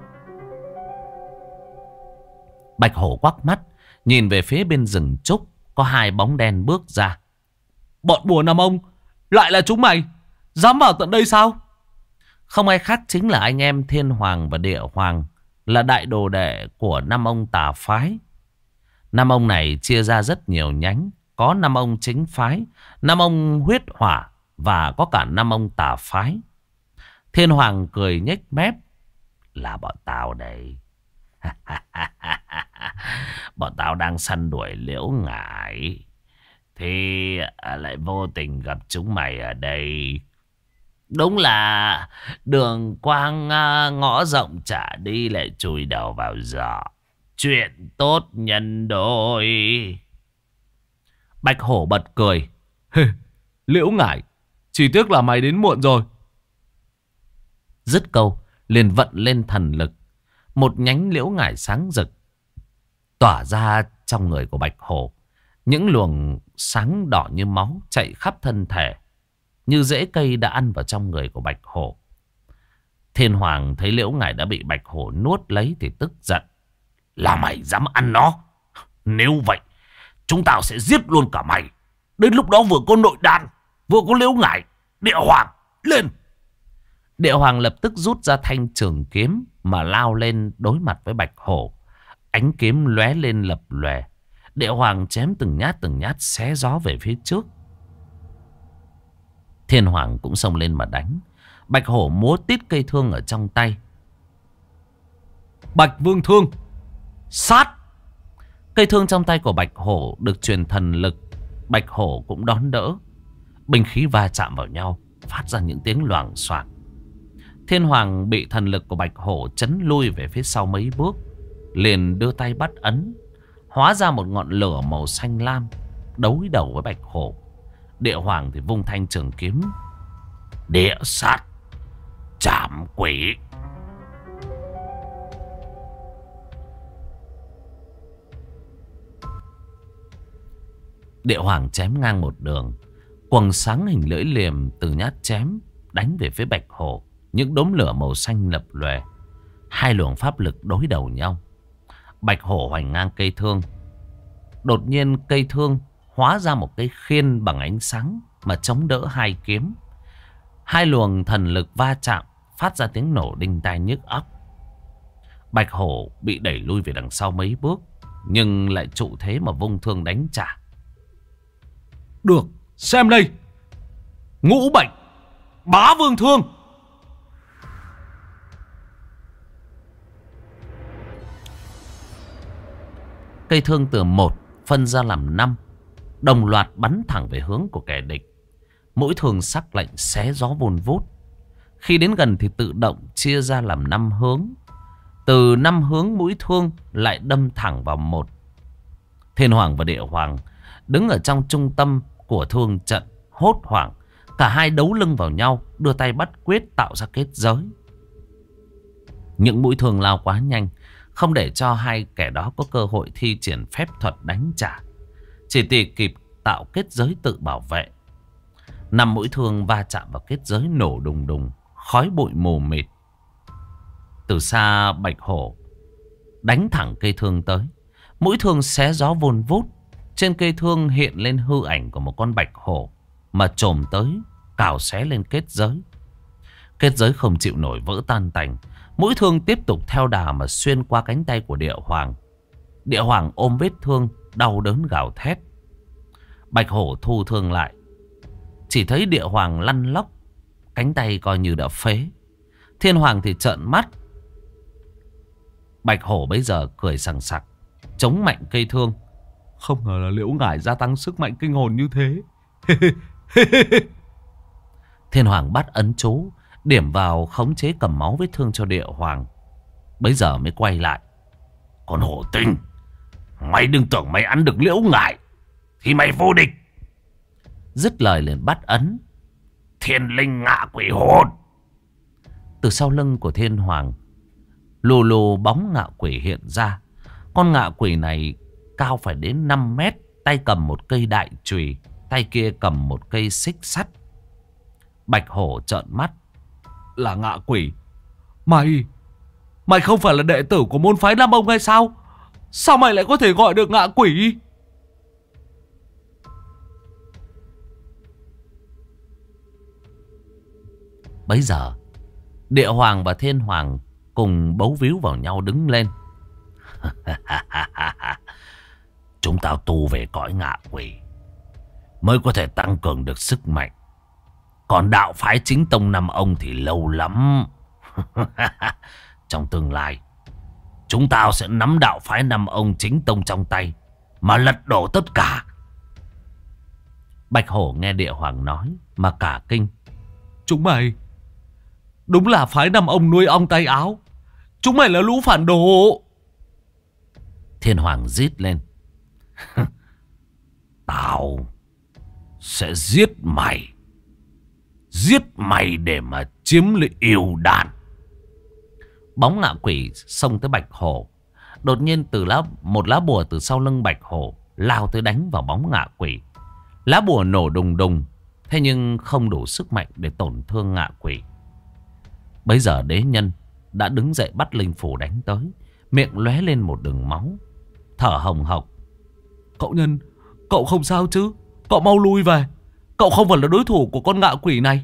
Bạch Hổ quắc mắt, nhìn về phía bên rừng trúc, có hai bóng đen bước ra. Bọn bùa Nam Ông, lại là chúng mày, dám vào tận đây sao? Không ai khác chính là anh em Thiên Hoàng và Địa Hoàng, là đại đồ đệ của Nam Ông Tà Phái. Nam Ông này chia ra rất nhiều nhánh. Có Nam Ông Chính Phái, Nam Ông Huyết Hỏa và có cả Nam Ông Tà Phái. Thiên Hoàng cười nhếch mép. Là bọn tao đây. Bọn tao đang săn đuổi Liễu Ngải, thì lại vô tình gặp chúng mày ở đây. Đúng là đường quang ngõ rộng chả đi lại chùi đầu vào giỏ. Chuyện tốt nhân đôi. Bạch Hổ bật cười. Liễu Ngải, chỉ tiếc là mày đến muộn rồi. Dứt câu liền vận lên thần lực. Một nhánh liễu ngải sáng rực tỏa ra trong người của Bạch Hổ. Những luồng sáng đỏ như máu chạy khắp thân thể, như rễ cây đã ăn vào trong người của Bạch Hổ. Thiên Hoàng thấy liễu ngải đã bị Bạch Hổ nuốt lấy thì tức giận. Là mày dám ăn nó? Nếu vậy, chúng tao sẽ giết luôn cả mày. Đến lúc đó vừa có nội đan, vừa có liễu ngải. Địa Hoàng, lên! Địa Hoàng lập tức rút ra thanh trường kiếm mà lao lên đối mặt với Bạch Hổ. Ánh kiếm lóe lên lập lòe. Địa Hoàng chém từng nhát từng nhát xé gió về phía trước. Thiên Hoàng cũng xông lên mà đánh. Bạch Hổ múa tít cây thương ở trong tay. Bạch Vương Thương, sát! Cây thương trong tay của Bạch Hổ được truyền thần lực. Bạch Hổ cũng đón đỡ. Binh khí va chạm vào nhau, phát ra những tiếng loảng xoảng. Thiên Hoàng bị thần lực của Bạch Hổ chấn lui về phía sau mấy bước, liền đưa tay bắt ấn, hóa ra một ngọn lửa màu xanh lam, đối đầu với Bạch Hổ. Địa Hoàng thì vung thanh trường kiếm. Địa sát chạm quỷ. Địa Hoàng chém ngang một đường, quầng sáng hình lưỡi liềm từ nhát chém đánh về phía Bạch Hổ. Những đốm lửa màu xanh lập lòe. Hai luồng pháp lực đối đầu nhau. Bạch Hổ hoành ngang cây thương. Đột nhiên cây thương hóa ra một cái khiên bằng ánh sáng mà chống đỡ hai kiếm. Hai luồng thần lực va chạm, phát ra tiếng nổ đinh tai nhức óc. Bạch Hổ bị đẩy lui về đằng sau mấy bước, nhưng lại trụ thế mà vung thương đánh trả. Được, xem đây. Ngũ Bạch Bá Vương Thương. Cây thương từ một phân ra làm năm, đồng loạt bắn thẳng về hướng của kẻ địch. Mũi thương sắc lạnh xé gió vun vút. Khi đến gần thì tự động chia ra làm năm hướng. Từ năm hướng mũi thương lại đâm thẳng vào một. Thiên Hoàng và Địa Hoàng đứng ở trong trung tâm của thương trận, hốt hoảng. Cả hai đấu lưng vào nhau, đưa tay bắt quyết tạo ra kết giới. Những mũi thương lao quá nhanh, không để cho hai kẻ đó có cơ hội thi triển phép thuật đánh trả. Chỉ tì kịp tạo kết giới tự bảo vệ. Năm mũi thương va chạm vào kết giới nổ đùng đùng, khói bụi mù mịt. Từ xa Bạch Hổ đánh thẳng cây thương tới. Mũi thương xé gió vun vút. Trên cây thương hiện lên hư ảnh của một con bạch hổ mà chồm tới cào xé lên kết giới. Kết giới không chịu nổi vỡ tan tành. Mũi thương tiếp tục theo đà mà xuyên qua cánh tay của Địa Hoàng. Địa Hoàng ôm vết thương, đau đớn gào thét. Bạch Hổ thu thương lại. Chỉ thấy Địa Hoàng lăn lóc, cánh tay coi như đã phế. Thiên Hoàng thì trợn mắt. Bạch Hổ bây giờ cười sằng sặc, chống mạnh cây thương. Không ngờ là Liễu Ngải gia tăng sức mạnh kinh hồn như thế. Thiên Hoàng bắt ấn chú, điểm vào khống chế cầm máu vết thương cho Địa Hoàng. Bây giờ mới quay lại. Con hổ tinh, mày đừng tưởng mày ăn được Liễu Ngải thì mày vô địch. Dứt lời liền bắt ấn. Thiên linh ngạ quỷ hồn. Từ sau lưng của Thiên Hoàng, lù lù bóng ngạ quỷ hiện ra. Con ngạ quỷ này cao phải đến năm mét, tay cầm một cây đại chùy, tay kia cầm một cây xích sắt. Bạch Hổ trợn mắt. Là ngạ quỷ? Mày, mày không phải là đệ tử của môn phái Nam Ông hay sao? Sao mày lại có thể gọi được ngạ quỷ? Bấy giờ Địa Hoàng và Thiên Hoàng cùng bấu víu vào nhau đứng lên. Chúng tao tu về cõi ngạ quỷ mới có thể tăng cường được sức mạnh. Còn đạo phái chính tông Nam Ông thì lâu lắm. Trong tương lai, chúng tao sẽ nắm đạo phái Nam Ông chính tông trong tay mà lật đổ tất cả. Bạch Hổ nghe Địa Hoàng nói mà cả kinh. Chúng mày đúng là phái Nam Ông nuôi ong tay áo. Chúng mày là lũ phản đồ. Thiên Hoàng rít lên. Tao sẽ giết mày. Giết mày để mà chiếm lấy yêu đàn. Bóng ngạ quỷ xông tới Bạch Hổ. Đột nhiên từ lá, một lá bùa từ sau lưng Bạch Hổ lao tới đánh vào bóng ngạ quỷ. Lá bùa nổ đùng đùng, thế nhưng không đủ sức mạnh để tổn thương ngạ quỷ. Bấy giờ Đế Nhân đã đứng dậy bắt linh phủ đánh tới, miệng lóe lên một đường máu, thở hồng hộc. Cậu Nhân, cậu không sao chứ? Cậu mau lui về. Cậu không phải là đối thủ của con ngạ quỷ này.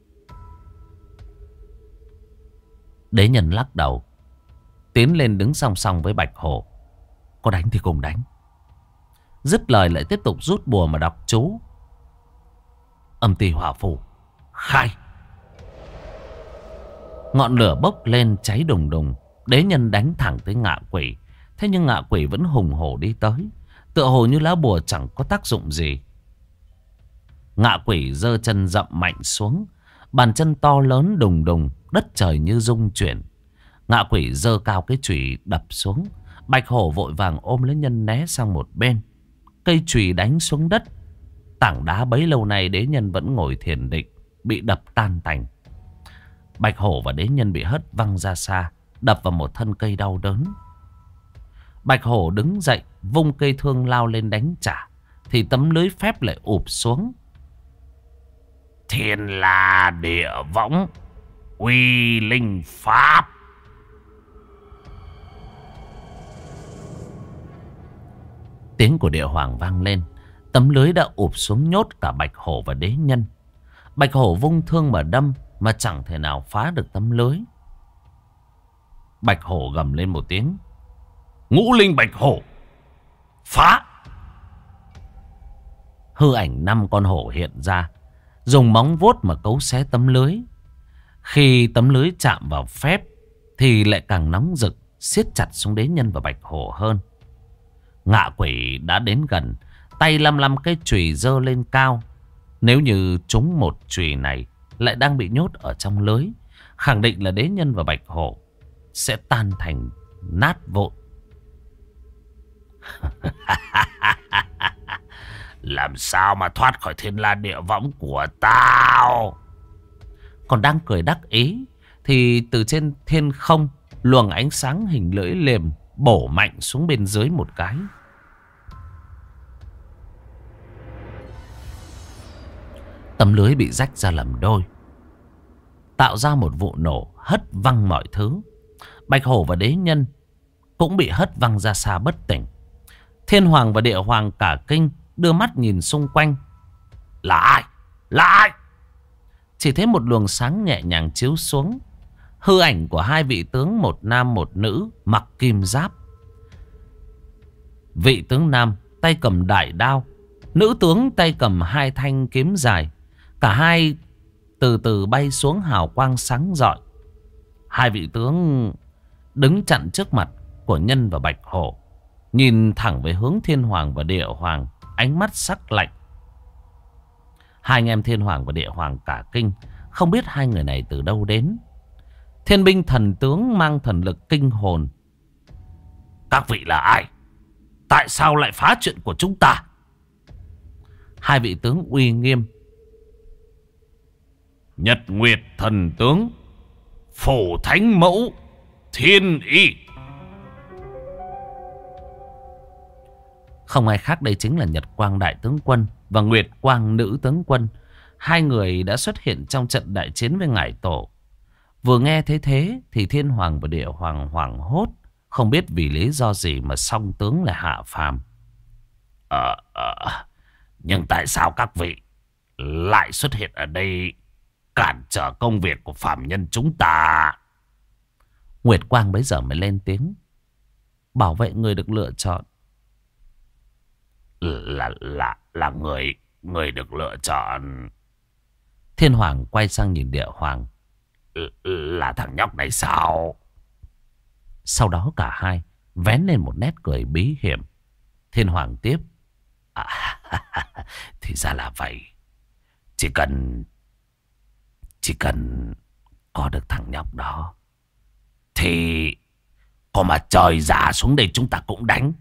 Đế Nhân lắc đầu, tiến lên đứng song song với Bạch Hổ. Có đánh thì cùng đánh. Dứt lời lại tiếp tục rút bùa mà đọc chú. Âm ti hỏa phù khai. Ngọn lửa bốc lên cháy đùng đùng. Đế Nhân đánh thẳng tới ngạ quỷ. Thế nhưng ngạ quỷ vẫn hùng hổ đi tới, tựa hồ như lá bùa chẳng có tác dụng gì. Ngạ quỷ giơ chân dậm mạnh xuống. Bàn chân to lớn đùng đùng, đất trời như rung chuyển. Ngạ quỷ giơ cao cái chùy đập xuống. Bạch Hổ vội vàng ôm lấy Nhân né sang một bên. Cây chùy đánh xuống đất. Tảng đá bấy lâu nay Đế Nhân vẫn ngồi thiền định, bị đập tan tành. Bạch Hổ và Đế Nhân bị hất văng ra xa, đập vào một thân cây đau đớn. Bạch Hổ đứng dậy, vung cây thương lao lên đánh trả, thì tấm lưới phép lại ụp xuống. Thiên La Địa Võng uy linh pháp. Tiếng của Địa Hoàng vang lên. Tấm lưới đã ụp xuống nhốt cả Bạch Hổ và Đế Nhân. Bạch Hổ vung thương mà đâm, mà chẳng thể nào phá được tấm lưới. Bạch Hổ gầm lên một tiếng. Ngũ linh Bạch Hổ phá. Hư ảnh năm con hổ hiện ra, dùng móng vuốt mà cấu xé tấm lưới. Khi tấm lưới chạm vào phép thì lại càng nóng rực, siết chặt xuống Đế Nhân và Bạch Hổ hơn. Ngạ quỷ đã đến gần, tay lăm lăm cái chùy giơ lên cao. Nếu như trúng một chùy này lại đang bị nhốt ở trong lưới, khẳng định là Đế Nhân và Bạch Hổ sẽ tan thành nát vụn. Làm sao mà thoát khỏi Thiên La Địa Võng của tao? Còn đang cười đắc ý thì từ trên thiên không, luồng ánh sáng hình lưỡi liềm bổ mạnh xuống bên dưới một cái. Tấm lưới bị rách ra làm đôi, tạo ra một vụ nổ hất văng mọi thứ. Bạch Hổ và Đế Nhân cũng bị hất văng ra xa bất tỉnh. Thiên Hoàng và Địa Hoàng cả kinh, đưa mắt nhìn xung quanh. Là ai? Là ai? Chỉ thấy một luồng sáng nhẹ nhàng chiếu xuống. Hư ảnh của hai vị tướng, một nam một nữ, mặc kim giáp. Vị tướng nam tay cầm đại đao, nữ tướng tay cầm hai thanh kiếm dài. Cả hai từ từ bay xuống, hào quang sáng rọi. Hai vị tướng đứng chặn trước mặt của Nhân và Bạch Hổ, nhìn thẳng về hướng Thiên Hoàng và Địa Hoàng, ánh mắt sắc lạnh. Hai anh em Thiên Hoàng và Địa Hoàng cả kinh, không biết hai người này từ đâu đến. Thiên binh thần tướng mang thần lực kinh hồn. Các vị là ai? Tại sao lại phá chuyện của chúng ta? Hai vị tướng uy nghiêm. Nhật Nguyệt thần tướng, Phổ Thánh Mẫu, Thiên Y. Không ai khác, đây chính là Nhật Quang đại tướng quân và Nguyệt Quang nữ tướng quân. Hai người đã xuất hiện trong trận đại chiến với Ngải Tổ. Vừa nghe thấy thế thì Thiên Hoàng và Địa Hoàng hoảng hốt, không biết vì lý do gì mà song tướng lại hạ phàm. Ờ, ờ, nhưng tại sao các vị lại xuất hiện ở đây cản trở công việc của phàm nhân chúng ta? Nguyệt Quang bấy giờ mới lên tiếng. Bảo vệ người được lựa chọn. Là là là người người được lựa chọn. Thiên Hoàng quay sang nhìn Địa Hoàng. Là thằng nhóc này sao? Sau đó cả hai vén lên một nét cười bí hiểm. Thiên Hoàng tiếp. À, thì ra là vậy. Chỉ cần Chỉ cần có được thằng nhóc đó thì có mà trời già xuống đây chúng ta cũng đánh.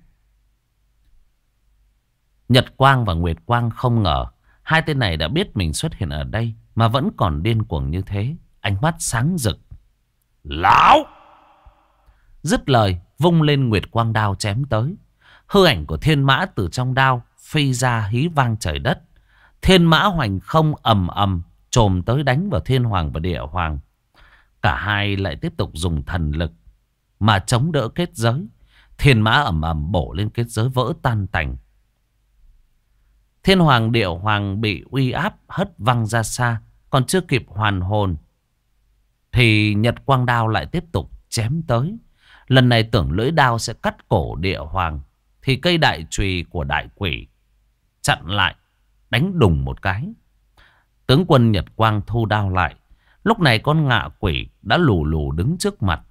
Nhật Quang và Nguyệt Quang không ngờ hai tên này đã biết mình xuất hiện ở đây mà vẫn còn điên cuồng như thế. Ánh mắt sáng rực. Lão! Dứt lời vung lên Nguyệt Quang đao chém tới. Hư ảnh của Thiên Mã từ trong đao phi ra hí vang trời đất. Thiên Mã hoành không ầm ầm chồm tới đánh vào Thiên Hoàng và Địa Hoàng. Cả hai lại tiếp tục dùng thần lực mà chống đỡ kết giới. Thiên Mã ầm ầm bổ lên kết giới vỡ tan tành. Thiên Hoàng Địa Hoàng bị uy áp hất văng ra xa, còn chưa kịp hoàn hồn thì Nhật Quang đao lại tiếp tục chém tới. Lần này tưởng lưỡi đao sẽ cắt cổ Địa Hoàng thì cây đại chùy của đại quỷ chặn lại, đánh đùng một cái. Tướng quân Nhật Quang thu đao lại. Lúc này con ngạ quỷ đã lù lù đứng trước mặt.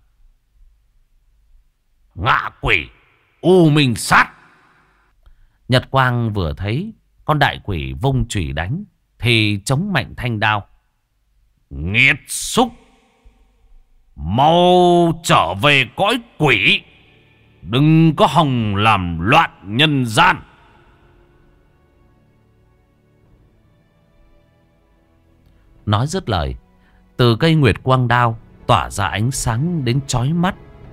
Ngạ quỷ U Minh Sát. Nhật Quang vừa thấy con đại quỷ vung chùy đánh thì chống mạnh thanh đao. Nghiệt xúc, mau trở về cõi quỷ, đừng có hòng làm loạn nhân gian. Nói dứt lời, từ cây Nguyệt Quang đao tỏa ra ánh sáng đến chói mắt.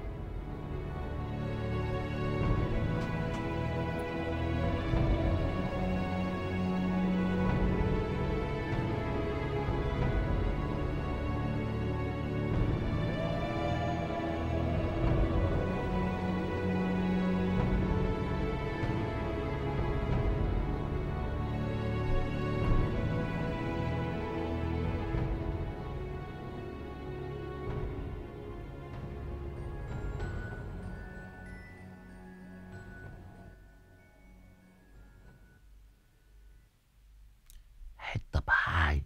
Hết tập hai.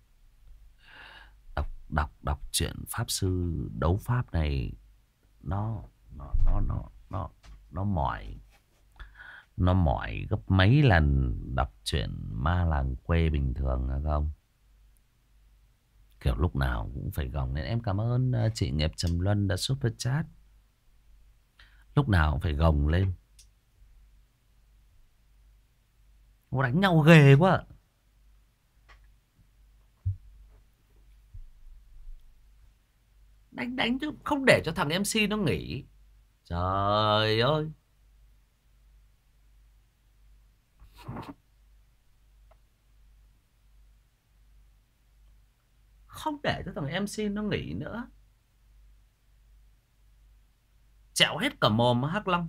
Đọc đọc đọc truyện pháp sư đấu pháp này nó nó nó nó nó nó mỏi. Nó mỏi gấp mấy lần đọc truyện ma làng quê bình thường hả không? Kiểu lúc nào cũng phải gồng. Nên em cảm ơn chị Nghiệp Trầm Luân đã super chat. Lúc nào cũng phải gồng lên. Nó đánh nhau ghê quá. Đánh đánh chứ không để cho thằng em xê nó nghỉ. Trời ơi. Không để cho thằng em xê nó nghỉ nữa. Chẹo hết cả mồm Hắc Long.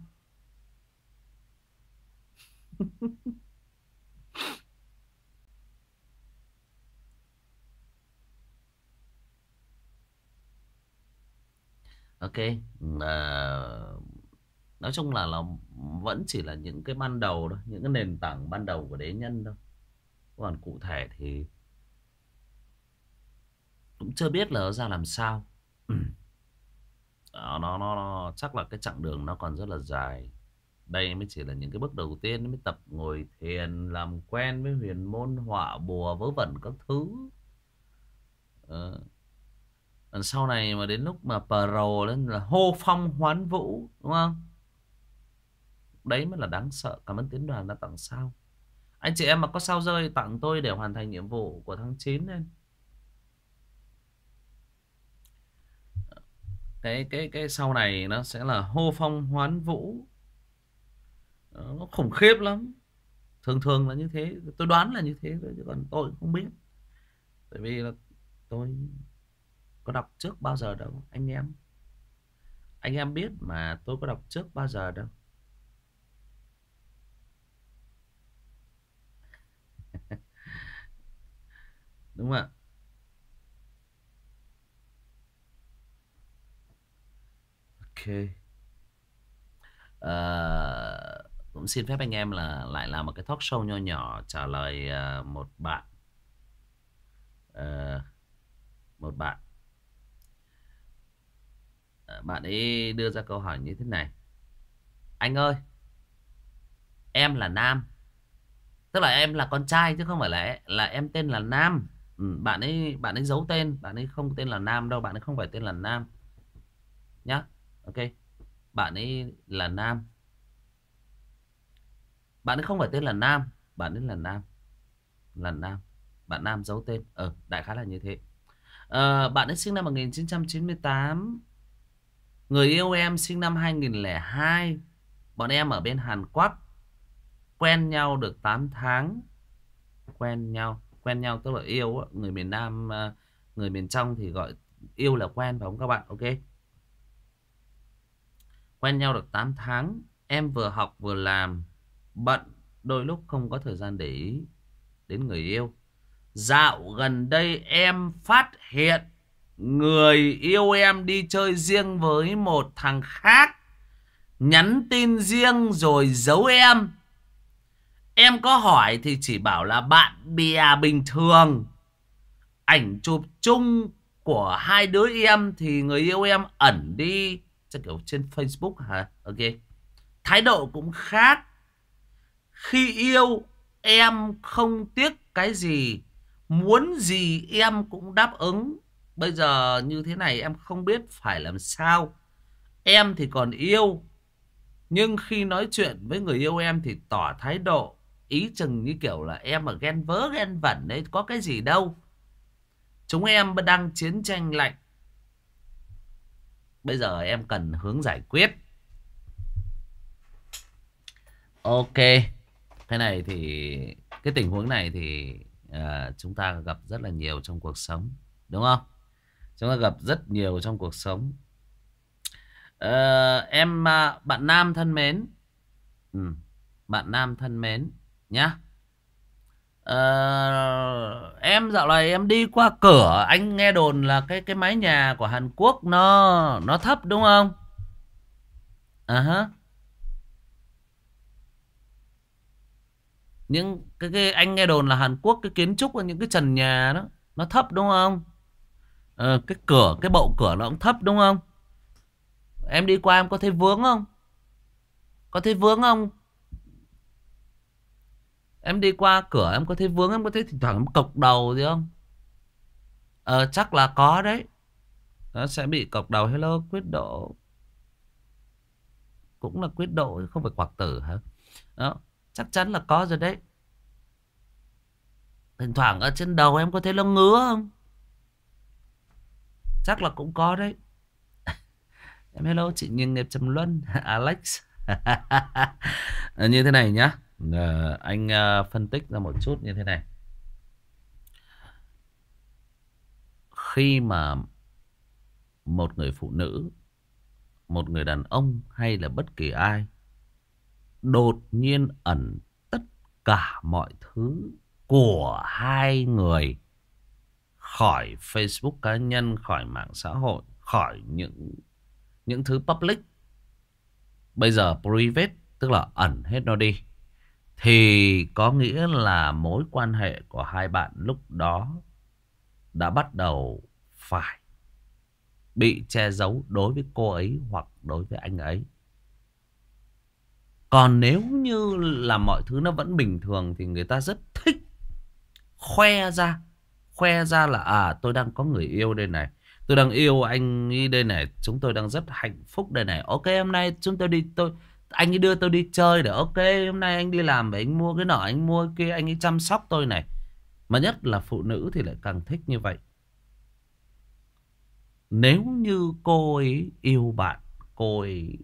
Ok. Ờ, nói chung là là vẫn chỉ là những cái ban đầu thôi, những cái nền tảng ban đầu của đế nhân thôi. Còn cụ thể thì cũng chưa biết là nó ra làm sao. Ờ, nó, nó nó chắc là cái chặng đường nó còn rất là dài. Đây mới chỉ là những cái bước đầu tiên, mới tập ngồi thiền, làm quen với huyền môn họa bùa vớ vẩn các thứ. Ờ, còn sau này mà đến lúc mà pro lên là hô phong hoán vũ, đúng không? Đấy mới là đáng sợ. Cảm ơn tiến đoàn đã tặng sao. Anh chị em mà có sao rơi tặng tôi để hoàn thành nhiệm vụ của tháng chín nên. Cái cái cái sau này nó sẽ là hô phong hoán vũ. Ờ, nó khủng khiếp lắm. Thường thường là như thế. Tôi đoán là như thế thôi, chứ còn tôi cũng không biết. Tại vì là tôi có đọc trước bao giờ đâu anh em. Anh em biết mà, tôi có đọc trước bao giờ đâu. Đúng không ạ? Ok. Ờ, cũng xin phép anh em là lại làm một cái talk show nho nhỏ trả lời ờ, một bạn. Ờ, một bạn. Ờ, bạn ấy đưa ra câu hỏi như thế này: anh ơi, em là nam, tức là em là con trai chứ không phải là là em tên là Nam. Ừ, bạn ấy bạn ấy giấu tên, bạn ấy không tên là Nam đâu, bạn ấy không phải tên là Nam nhá. Ok, bạn ấy là Nam, bạn ấy không phải tên là Nam, bạn ấy là Nam, là Nam, bạn Nam giấu tên. Ờ, đại khái là như thế. Ờ, bạn ấy sinh năm một nghìn chín trăm chín mươi tám, người yêu em sinh năm hai nghìn lẻ hai, bọn em ở bên Hàn Quốc, quen nhau được tám tháng. Quen nhau, quen nhau tức là yêu á. Người miền Nam, à, người miền trong thì gọi yêu là quen, phải không các bạn? Ok, quen nhau được tám tháng. Em vừa học vừa làm, bận, đôi lúc không có thời gian để ý đến người yêu. Dạo gần đây em phát hiện người yêu em đi chơi riêng với một thằng khác, nhắn tin riêng rồi giấu em. Em có hỏi thì chỉ bảo là bạn bè bình thường. Ảnh chụp chung của hai đứa em thì người yêu em ẩn đi, chắc kiểu trên Facebook hả? Ok. Thái độ cũng khác. Khi yêu em không tiếc cái gì, muốn gì em cũng đáp ứng. Bây giờ như thế này em không biết phải làm sao. Em thì còn yêu, nhưng khi nói chuyện với người yêu em thì tỏ thái độ ý chừng như kiểu là em ở ghen vớ ghen vẩn đấy, có cái gì đâu. Chúng em đang chiến tranh lạnh. Bây giờ em cần hướng giải quyết. Ok. Cái này thì cái tình huống này thì à, chúng ta gặp rất là nhiều trong cuộc sống, đúng không? Chúng ta gặp rất nhiều trong cuộc sống. Ờ, em à, bạn nam thân mến. Ừ, bạn nam thân mến nhá. Ờ, em dạo này em đi qua cửa, anh nghe đồn là cái cái mái nhà của Hàn Quốc nó nó thấp đúng không? À hả. Những cái, cái anh nghe đồn là Hàn Quốc cái kiến trúc của những cái trần nhà đó nó thấp đúng không? Ờ, cái cửa, cái bậu cửa nó cũng thấp đúng không? Em đi qua em có thấy vướng không? Có thấy vướng không? Em đi qua cửa em có thấy vướng, em có thấy thỉnh thoảng em cộc đầu gì không? Ờ, chắc là có đấy. Nó sẽ bị cộc đầu. Hello quyết độ. Cũng là quyết độ không phải quặc tử hả? Đó, chắc chắn là có rồi đấy. Thỉnh thoảng ở trên đầu em có thấy nó ngứa không? Chắc là cũng có đấy. Em hello chị Nhiên Nghiệp Trầm Luân. Alex. Ờ, như thế này nhá. Ờ, anh ờ, phân tích ra một chút như thế này. Khi mà một người phụ nữ, một người đàn ông hay là bất kỳ ai đột nhiên ẩn tất cả mọi thứ của hai người khỏi Facebook cá nhân, khỏi mạng xã hội, khỏi những những thứ public bây giờ private, tức là ẩn hết nó đi, thì có nghĩa là mối quan hệ của hai bạn lúc đó đã bắt đầu phải bị che giấu đối với cô ấy hoặc đối với anh ấy. Còn nếu như là mọi thứ nó vẫn bình thường thì người ta rất thích khoe ra. Khoe ra là à, tôi đang có người yêu đây này, tôi đang yêu anh ấy đây này, chúng tôi đang rất hạnh phúc đây này. Ok, hôm nay chúng tôi đi, tôi anh ấy đưa tôi đi chơi để ok, hôm nay anh đi làm và anh mua cái nọ, anh mua kia, anh ấy chăm sóc tôi này. Mà nhất là phụ nữ thì lại càng thích như vậy. Nếu như cô ấy yêu bạn, cô ấy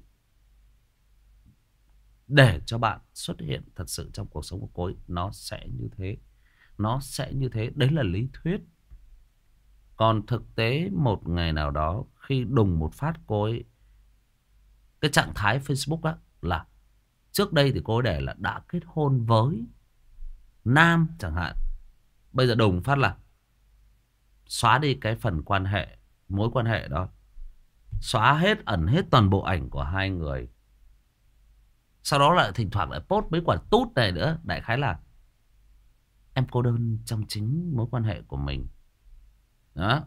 để cho bạn xuất hiện thật sự trong cuộc sống của cô ấy, nó sẽ như thế. Nó sẽ như thế. Đấy là lý thuyết. Còn thực tế một ngày nào đó khi đùng một phát cô ấy, cái trạng thái Facebook á, là trước đây thì cô ấy để là đã kết hôn với nam chẳng hạn. Bây giờ đùng phát là xóa đi cái phần quan hệ, mối quan hệ đó, xóa hết, ẩn hết toàn bộ ảnh của hai người. Sau đó lại thỉnh thoảng lại post mấy quả tút này nữa. Đại khái là em cô đơn trong chính mối quan hệ của mình. Đó.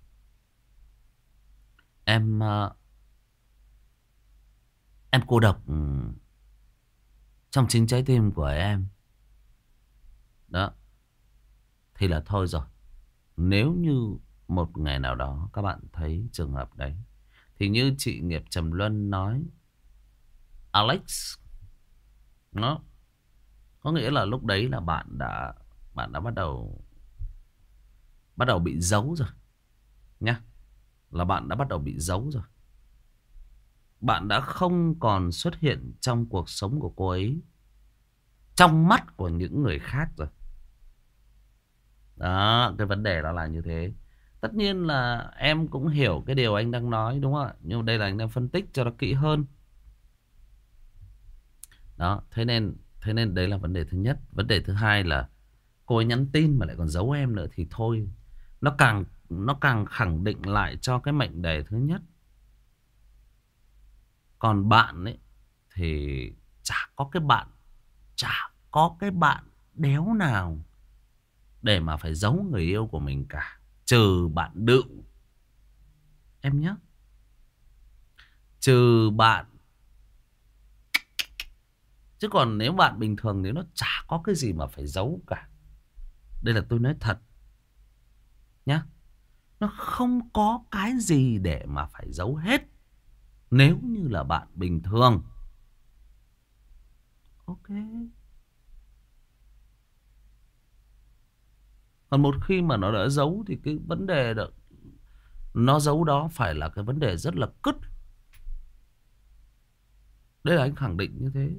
Em uh, Em cô độc trong chính trái tim của em. Đó. Thì là thôi rồi. Nếu như một ngày nào đó các bạn thấy trường hợp đấy, thì như chị Nghiệp Trầm Luân nói, Alex, nó có nghĩa là lúc đấy là bạn đã bạn đã bắt đầu bắt đầu bị giấu rồi nhá. Là bạn đã bắt đầu bị giấu rồi. Bạn đã không còn xuất hiện trong cuộc sống của cô ấy, trong mắt của những người khác rồi. Đó, cái vấn đề đó là như thế. Tất nhiên là em cũng hiểu cái điều anh đang nói, đúng không ạ? Nhưng đây là anh đang phân tích cho nó kỹ hơn. Đó, thế nên thế nên đấy là vấn đề thứ nhất. Vấn đề thứ hai là cô ấy nhắn tin mà lại còn giấu em nữa thì thôi, nó càng nó càng khẳng định lại cho cái mệnh đề thứ nhất. Còn bạn ấy thì chả có cái bạn chả có cái bạn đéo nào để mà phải giấu người yêu của mình cả, trừ bạn Đựu. Em nhé, trừ bạn. Chứ còn nếu bạn bình thường thì nó chả có cái gì mà phải giấu cả. Đây là tôi nói thật nhá. Nó không có cái gì để mà phải giấu hết. Nếu như là bạn bình thường. Ok. Còn một khi mà nó đã giấu thì cái vấn đề đó, nó giấu đó phải là cái vấn đề rất là cứt. Đây là anh khẳng định như thế.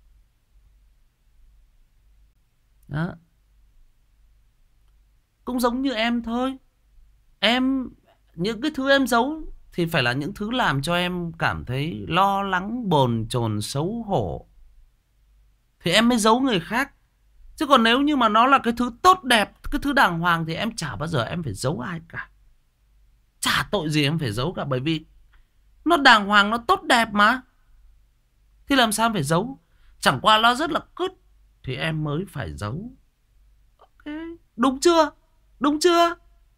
Đó. Cũng giống như em thôi. Em, những cái thứ em giấu thì phải là những thứ làm cho em cảm thấy lo lắng, bồn chồn, xấu hổ, thì em mới giấu người khác. Chứ còn nếu như mà nó là cái thứ tốt đẹp, cái thứ đàng hoàng, thì em chả bao giờ em phải giấu ai cả. Chả tội gì em phải giấu cả. Bởi vì nó đàng hoàng, nó tốt đẹp mà, thì làm sao em phải giấu. Chẳng qua nó rất là cứt thì em mới phải giấu. Ok, đúng chưa? Đúng chưa?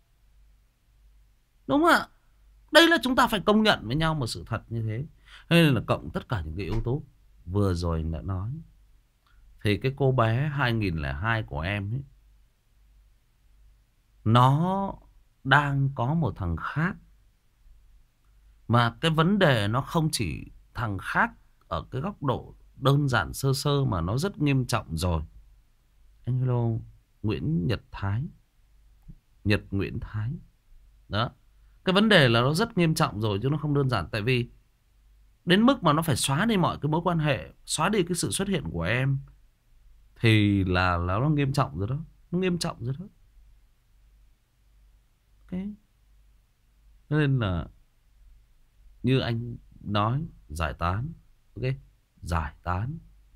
Đúng ạ. Đây là chúng ta phải công nhận với nhau một sự thật như thế. Nên là cộng tất cả những cái yếu tố vừa rồi đã nói, thì cái cô bé hai nghìn lẻ hai của em ấy, nó đang có một thằng khác. Mà cái vấn đề nó không chỉ thằng khác ở cái góc độ đơn giản sơ sơ, mà nó rất nghiêm trọng rồi. Anh hello, Nguyễn Nhật Thái. Nhật Nguyễn Thái. Đó. Cái vấn đề là nó rất nghiêm trọng rồi, chứ nó không đơn giản. Tại vì đến mức mà nó phải xóa đi mọi cái mối quan hệ, xóa đi cái sự xuất hiện của em, thì là, là nó nghiêm trọng rồi đó. Nó nghiêm trọng rồi đó. Ok. Nên là như anh nói, giải tán. Ok, giải tán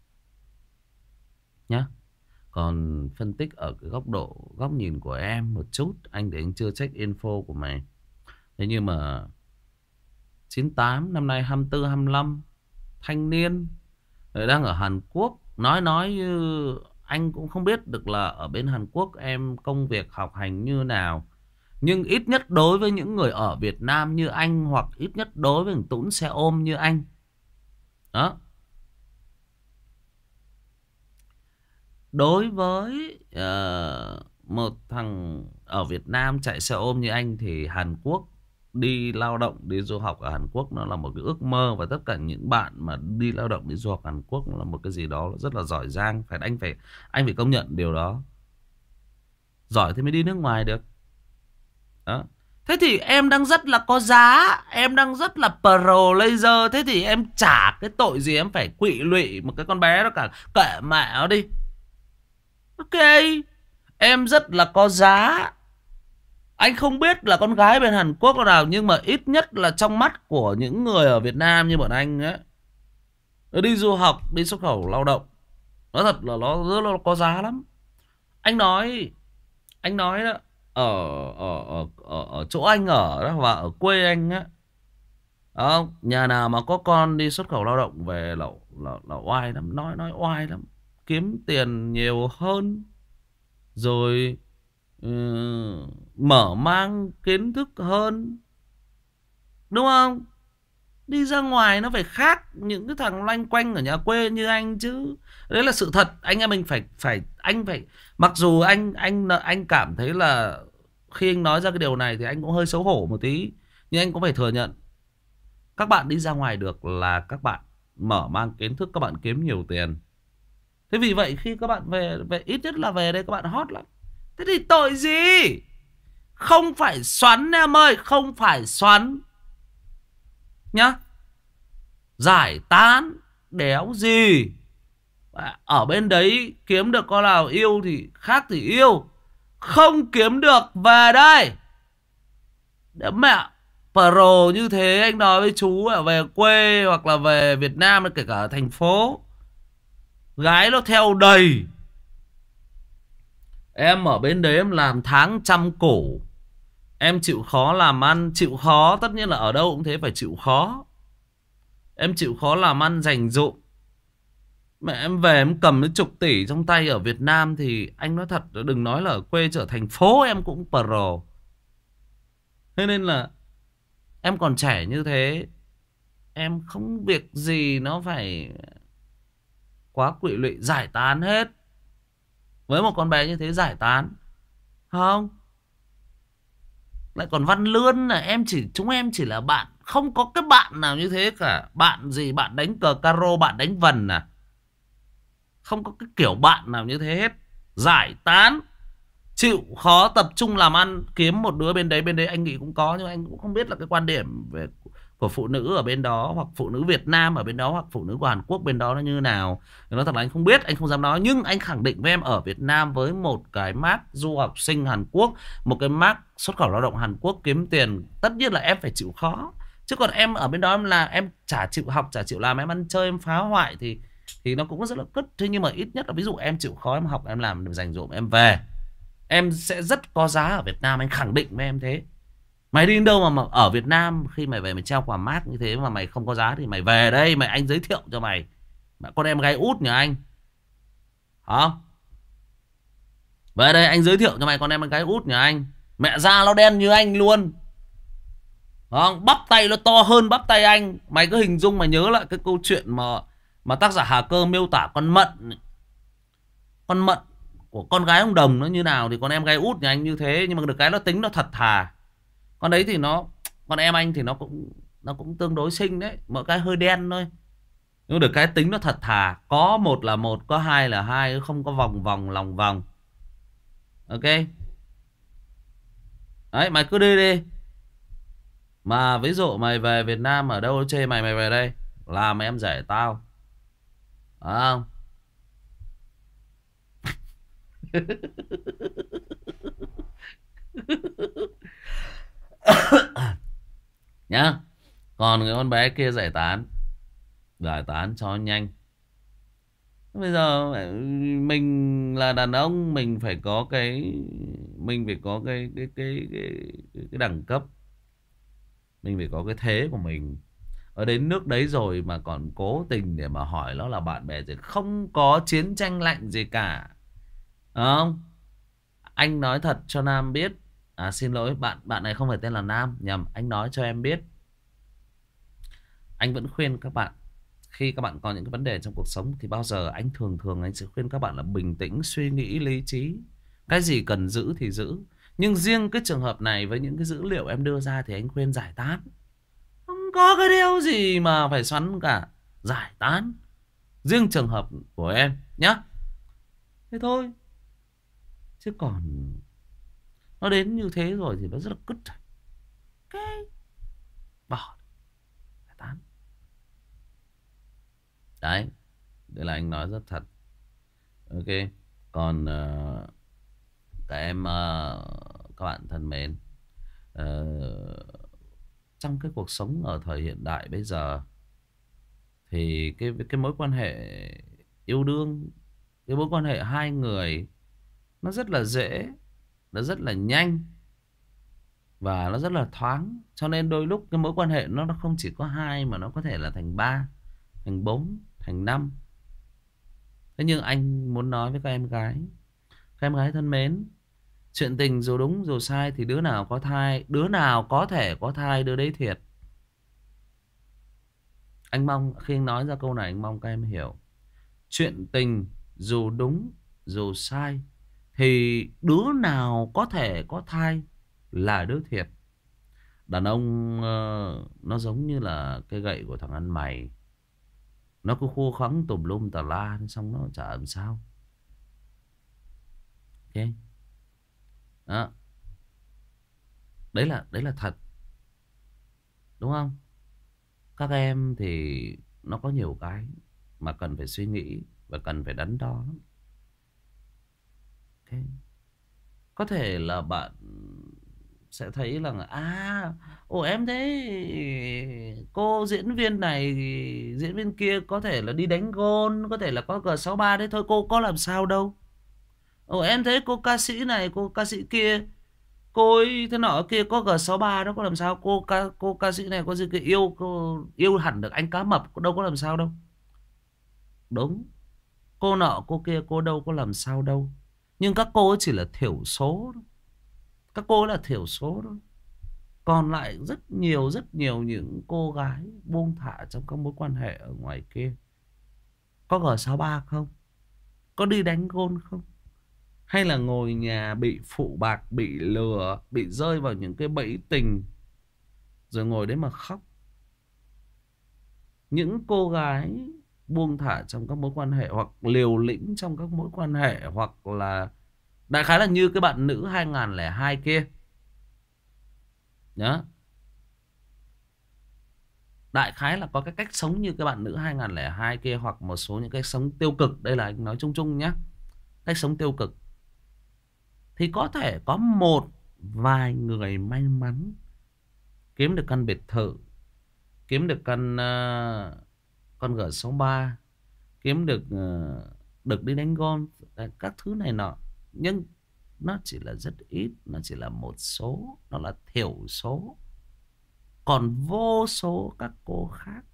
nhá. Còn phân tích ở cái góc độ, góc nhìn của em một chút, anh thì anh chưa check info của mày. Thế nhưng mà chín tám, năm nay hai mươi tư, hai mươi lăm. Thanh niên. Rồi đang ở Hàn Quốc. Nói nói như anh cũng không biết được là ở bên Hàn Quốc em công việc học hành như nào. Nhưng ít nhất đối với những người ở Việt Nam như anh, hoặc ít nhất đối với thằng Tũng xe ôm như anh. Đó. Đối với uh, một thằng ở Việt Nam chạy xe ôm như anh thì Hàn Quốc, đi lao động, đi du học ở Hàn Quốc nó là một cái ước mơ. Và tất cả những bạn mà đi lao động, đi du học Hàn Quốc nó là một cái gì đó rất là giỏi giang. Phải anh phải anh phải công nhận điều đó. Giỏi thì mới đi nước ngoài được. Đó. Thế thì em đang rất là có giá, em đang rất là pro laser. Thế thì em chả cái tội gì em phải quỵ lụy một cái con bé đó cả. Kệ mẹ nó đi. Ok, em rất là có giá. Anh không biết là con gái bên Hàn Quốc nào, nhưng mà ít nhất là trong mắt của những người ở Việt Nam như bọn anh ấy, nó đi du học, đi xuất khẩu lao động, nó thật là nó rất là có giá lắm. Anh nói Anh nói đó, ở ở ở ở, ở chỗ anh ở đó, và ở quê anh á, đó, nhà nào mà có con đi xuất khẩu lao động về là là, là oai lắm, nói nói oai lắm, kiếm tiền nhiều hơn, rồi ừ, mở mang kiến thức hơn, đúng không? Đi ra ngoài nó phải khác những cái thằng loanh quanh ở nhà quê như anh chứ. Đấy là sự thật. Anh em mình phải phải anh phải, mặc dù anh anh anh cảm thấy là khi anh nói ra cái điều này thì anh cũng hơi xấu hổ một tí, nhưng anh cũng phải thừa nhận các bạn đi ra ngoài được là các bạn mở mang kiến thức, các bạn kiếm nhiều tiền. Thế vì vậy khi các bạn về về ít nhất là về đây các bạn hot lắm. Thế thì tội gì? Không phải xoắn em ơi, không phải xoắn nhá. Giải tán đéo gì. Ở bên đấy kiếm được con nào yêu thì khác thì yêu, không kiếm được về đây. Để mẹ pro như thế anh nói với chú là về quê hoặc là về Việt Nam, kể cả thành phố, gái nó theo đầy. Em ở bên đấy em làm tháng trăm củ, em chịu khó làm ăn. Chịu khó tất nhiên là ở đâu cũng thế, phải chịu khó. Em chịu khó làm ăn dành dụm. Mẹ em về em cầm cái chục tỷ trong tay ở Việt Nam thì anh nói thật, đừng nói là ở quê, trở thành phố em cũng pro. Thế nên là em còn trẻ như thế, em không việc gì nó phải quá quỵ lụy, giải tán hết. Với một con bé như thế giải tán không? Lại còn Văn Lươn là em chỉ, chúng em chỉ là bạn, không có cái bạn nào như thế cả. Bạn gì, bạn đánh cờ caro, bạn đánh vần à? Không có cái kiểu bạn nào như thế hết. Giải tán, chịu khó tập trung làm ăn, kiếm một đứa bên đấy. Bên đấy anh nghĩ cũng có, nhưng anh cũng không biết là cái quan điểm về của phụ nữ ở bên đó, hoặc phụ nữ Việt Nam ở bên đó, hoặc phụ nữ của Hàn Quốc bên đó nó như nào. Nói thật là anh không biết, anh không dám nói. Nhưng anh khẳng định với em, ở Việt Nam với một cái mác du học sinh Hàn Quốc, một cái mác xuất khẩu lao động Hàn Quốc kiếm tiền, tất nhiên là em phải chịu khó. Chứ còn em ở bên đó em là em chả chịu học, chả chịu làm, em ăn chơi, em phá hoại thì thì nó cũng rất là cứt. Thế nhưng mà ít nhất là ví dụ em chịu khó, em học, em làm, em dành dụm, em về, em sẽ rất có giá ở Việt Nam. Anh khẳng định với em thế. Mày đi đến đâu mà, mà ở Việt Nam khi mày về mày treo quả mác như thế mà mày không có giá thì mày về đây, mày anh giới thiệu cho mày mẹ con em gái út nhà anh. Hả? Về đây anh giới thiệu cho mày con em gái út nhà anh. Mẹ da nó đen như anh luôn. Không? Bắp tay nó to hơn bắp tay anh. Mày cứ hình dung, mày nhớ lại cái câu chuyện mà Mà tác giả Hà Cơ miêu tả con mận. Con mận của con gái ông Đồng nó như nào thì con em gái út nhà anh như thế. Nhưng mà được cái nó tính nó thật thà. Con đấy thì nó, con em anh thì nó cũng Nó cũng tương đối xinh đấy, mỗi cái hơi đen thôi. Nhưng được cái tính nó thật thà. Có một là một, có hai là hai, không có vòng vòng lòng vòng. Ok. Đấy, mày cứ đi đi. Mà ví dụ mày về Việt Nam ở đâu chê mày, mày về đây làm em rể tao. Phải không? Nhá. Còn cái con bé kia giải tán, giải tán cho nhanh. Bây giờ mình là đàn ông, mình phải có cái, mình phải có cái cái cái cái, cái đẳng cấp. Mình phải có cái thế của mình. Ở đến nước đấy rồi mà còn cố tình để mà hỏi nó là bạn bè gì. Không có chiến tranh lạnh gì cả. Đúng không? Anh nói thật cho Nam biết. À xin lỗi, bạn bạn này không phải tên là Nam, nhầm. Anh nói cho em biết. Anh vẫn khuyên các bạn, khi các bạn có những cái vấn đề trong cuộc sống thì bao giờ anh thường thường anh sẽ khuyên các bạn là bình tĩnh, suy nghĩ, lý trí. Cái gì cần giữ thì giữ. Nhưng riêng cái trường hợp này với những cái dữ liệu em đưa ra thì anh khuyên giải tán. Không có cái điều gì mà phải xoắn cả. Giải tán. Riêng trường hợp của em nhá. Thế thôi. Chứ còn nó đến như thế rồi thì nó rất là cứt. Cái bỏ. Giải tán. Đấy. Đây là anh nói rất thật. Ok. Còn uh, các em uh, các bạn thân mến, uh, trong cái cuộc sống ở thời hiện đại bây giờ thì cái cái mối quan hệ yêu đương, cái mối quan hệ hai người nó rất là dễ, nó rất là nhanh và nó rất là thoáng. Cho nên đôi lúc cái mối quan hệ nó nó không chỉ có hai mà nó có thể là thành ba, thành bốn, thành năm. Thế nhưng anh muốn nói với các em gái, các em gái thân mến, chuyện tình dù đúng dù sai thì đứa nào có thai, đứa nào có thể có thai đứa đấy thiệt. Anh mong khi anh nói ra câu này anh mong các em hiểu. Chuyện tình dù đúng dù sai thì đứa nào có thể có thai là đứa thiệt. Đàn ông uh, nó giống như là cái gậy của thằng ăn mày. Nó cứ khô khoắng tùm lum tà la, xong nó chả làm sao. Ok. Đó. Đấy là, đấy là thật. Đúng không? Các em thì nó có nhiều cái mà cần phải suy nghĩ và cần phải đắn đo lắm. Okay. Có thể là bạn sẽ thấy là à, ồ em thấy cô diễn viên này, diễn viên kia có thể là đi đánh gôn, có thể là có G sáu ba đấy thôi, cô có làm sao đâu. Ồ em thấy cô ca sĩ này, cô ca sĩ kia, cô ấy thế nọ kia có G sáu ba đó, có làm sao. Cô ca cô ca sĩ này có gì kia yêu cô, yêu hẳn được anh cá mập, đâu có làm sao đâu. Đúng. Cô nọ cô kia cô đâu có làm sao đâu. Nhưng các cô ấy chỉ là thiểu số đó. Các cô ấy là thiểu số thôi. Còn lại rất nhiều rất nhiều những cô gái buông thả trong các mối quan hệ ở ngoài kia. Có G sáu ba không? Có đi đánh gôn không? Hay là ngồi nhà bị phụ bạc, bị lừa, bị rơi vào những cái bẫy tình, rồi ngồi đấy mà khóc. Những cô gái buông thả trong các mối quan hệ, hoặc liều lĩnh trong các mối quan hệ, hoặc là đại khái là như cái bạn nữ hai không không hai kia nhá. Đại khái là có cái cách sống như cái bạn nữ hai không không hai kia, hoặc một số những cách sống tiêu cực. Đây là anh nói chung chung nhá. Cách sống tiêu cực thì có thể có một vài người may mắn kiếm được căn biệt thự, kiếm được căn uh, con G sáu ba, kiếm được uh, được đi đánh golf, các thứ này nọ. Nhưng nó chỉ là rất ít, nó chỉ là một số, nó là thiểu số. Còn vô số các cô khác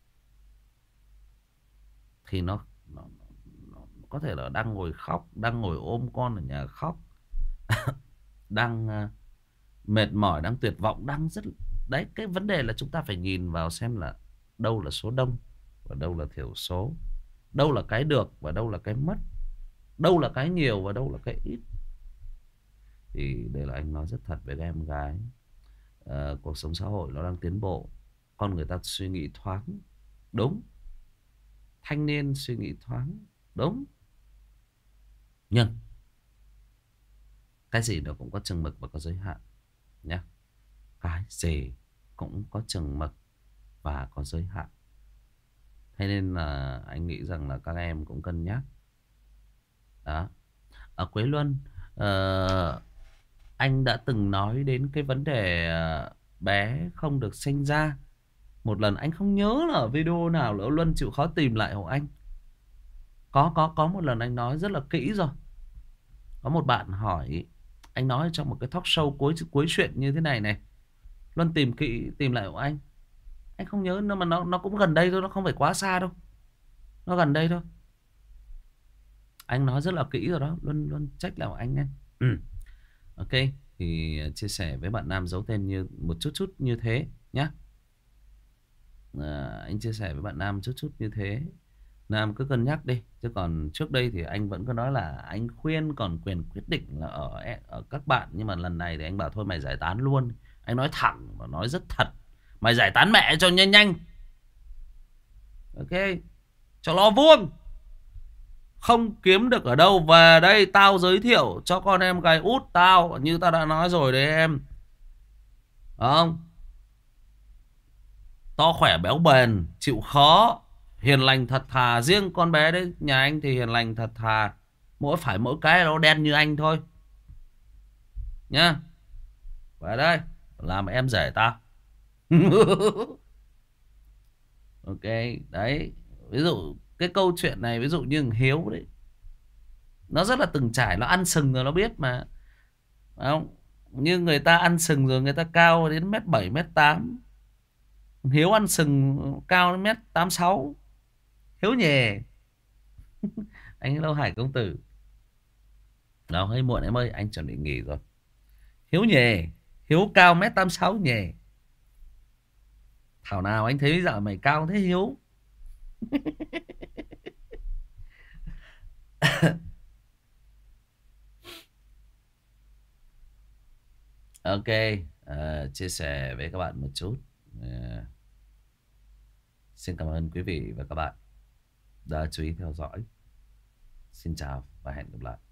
thì nó, nó, nó, nó có thể là đang ngồi khóc, đang ngồi ôm con ở nhà khóc, đang uh, mệt mỏi, đang tuyệt vọng, đang rất... Đấy, cái vấn đề là chúng ta phải nhìn vào xem là đâu là số đông và đâu là thiểu số, đâu là cái được và đâu là cái mất, đâu là cái nhiều và đâu là cái ít. Thì đây là anh nói rất thật với các em gái. À, cuộc sống xã hội nó đang tiến bộ, con người ta suy nghĩ thoáng, đúng. Thanh niên suy nghĩ thoáng, đúng. Nhưng cái gì nó cũng có chừng mực và có giới hạn nhé. Cái gì cũng có chừng mực và có giới hạn. Thế nên là anh nghĩ rằng là các em cũng cân nhắc. Đó. Ở Quế Luân, uh, anh đã từng nói đến cái vấn đề uh, bé không được sinh ra. Một lần anh không nhớ là ở video nào, Lỡ Luân chịu khó tìm lại hộ anh. Có có có một lần anh nói rất là kỹ rồi. Có một bạn hỏi, anh nói trong một cái talk show cuối cuối chuyện như thế này này. Luân tìm kỹ, tìm lại hộ anh. Anh không nhớ, nhưng mà nó nó cũng gần đây thôi, nó không phải quá xa đâu. Nó gần đây thôi. Anh nói rất là kỹ rồi đó. Luân Luân check lại hộ anh nhé. Ừ. Ok. Thì chia sẻ với bạn nam giấu tên như một chút chút như thế nhá. À, anh chia sẻ với bạn nam chút chút như thế. Nam cứ cân nhắc đi. Chứ còn trước đây thì anh vẫn cứ nói là anh khuyên, còn quyền quyết định là ở ở các bạn. Nhưng mà lần này thì anh bảo thôi mày giải tán luôn. Anh nói thẳng và nói rất thật. Mày giải tán mẹ cho nhanh nhanh. Ok. Cho nó vuông. Không kiếm được ở đâu, về đây tao giới thiệu cho con em gái út tao. Như tao đã nói rồi đấy em. Không? To khỏe béo bền, chịu khó, hiền lành thật thà. Riêng con bé đấy, nhà anh thì hiền lành thật thà. Mỗi phải mỗi cái nó đen như anh thôi. Nhá. Về đây, làm em rể tao. Ok, đấy. Ví dụ cái câu chuyện này, ví dụ như thằng Hiếu đấy, nó rất là từng trải, nó ăn sừng rồi nó biết mà. Phải không? Như người ta ăn sừng rồi, người ta cao đến mét bảy, mét tám. Hiếu ăn sừng cao đến mét tám sáu. Hiếu nhề. Anh Lâu Hải công tử. Đâu hơi muộn em ơi, anh chuẩn bị nghỉ rồi. Hiếu nhề. Hiếu cao mét tám sáu nhề. Thảo nào anh thấy bây giờ mày cao thế Hiếu. Ok. À, chia sẻ với các bạn một chút. À, xin cảm ơn quý vị và các bạn đã chú ý theo dõi. Xin chào và hẹn gặp lại.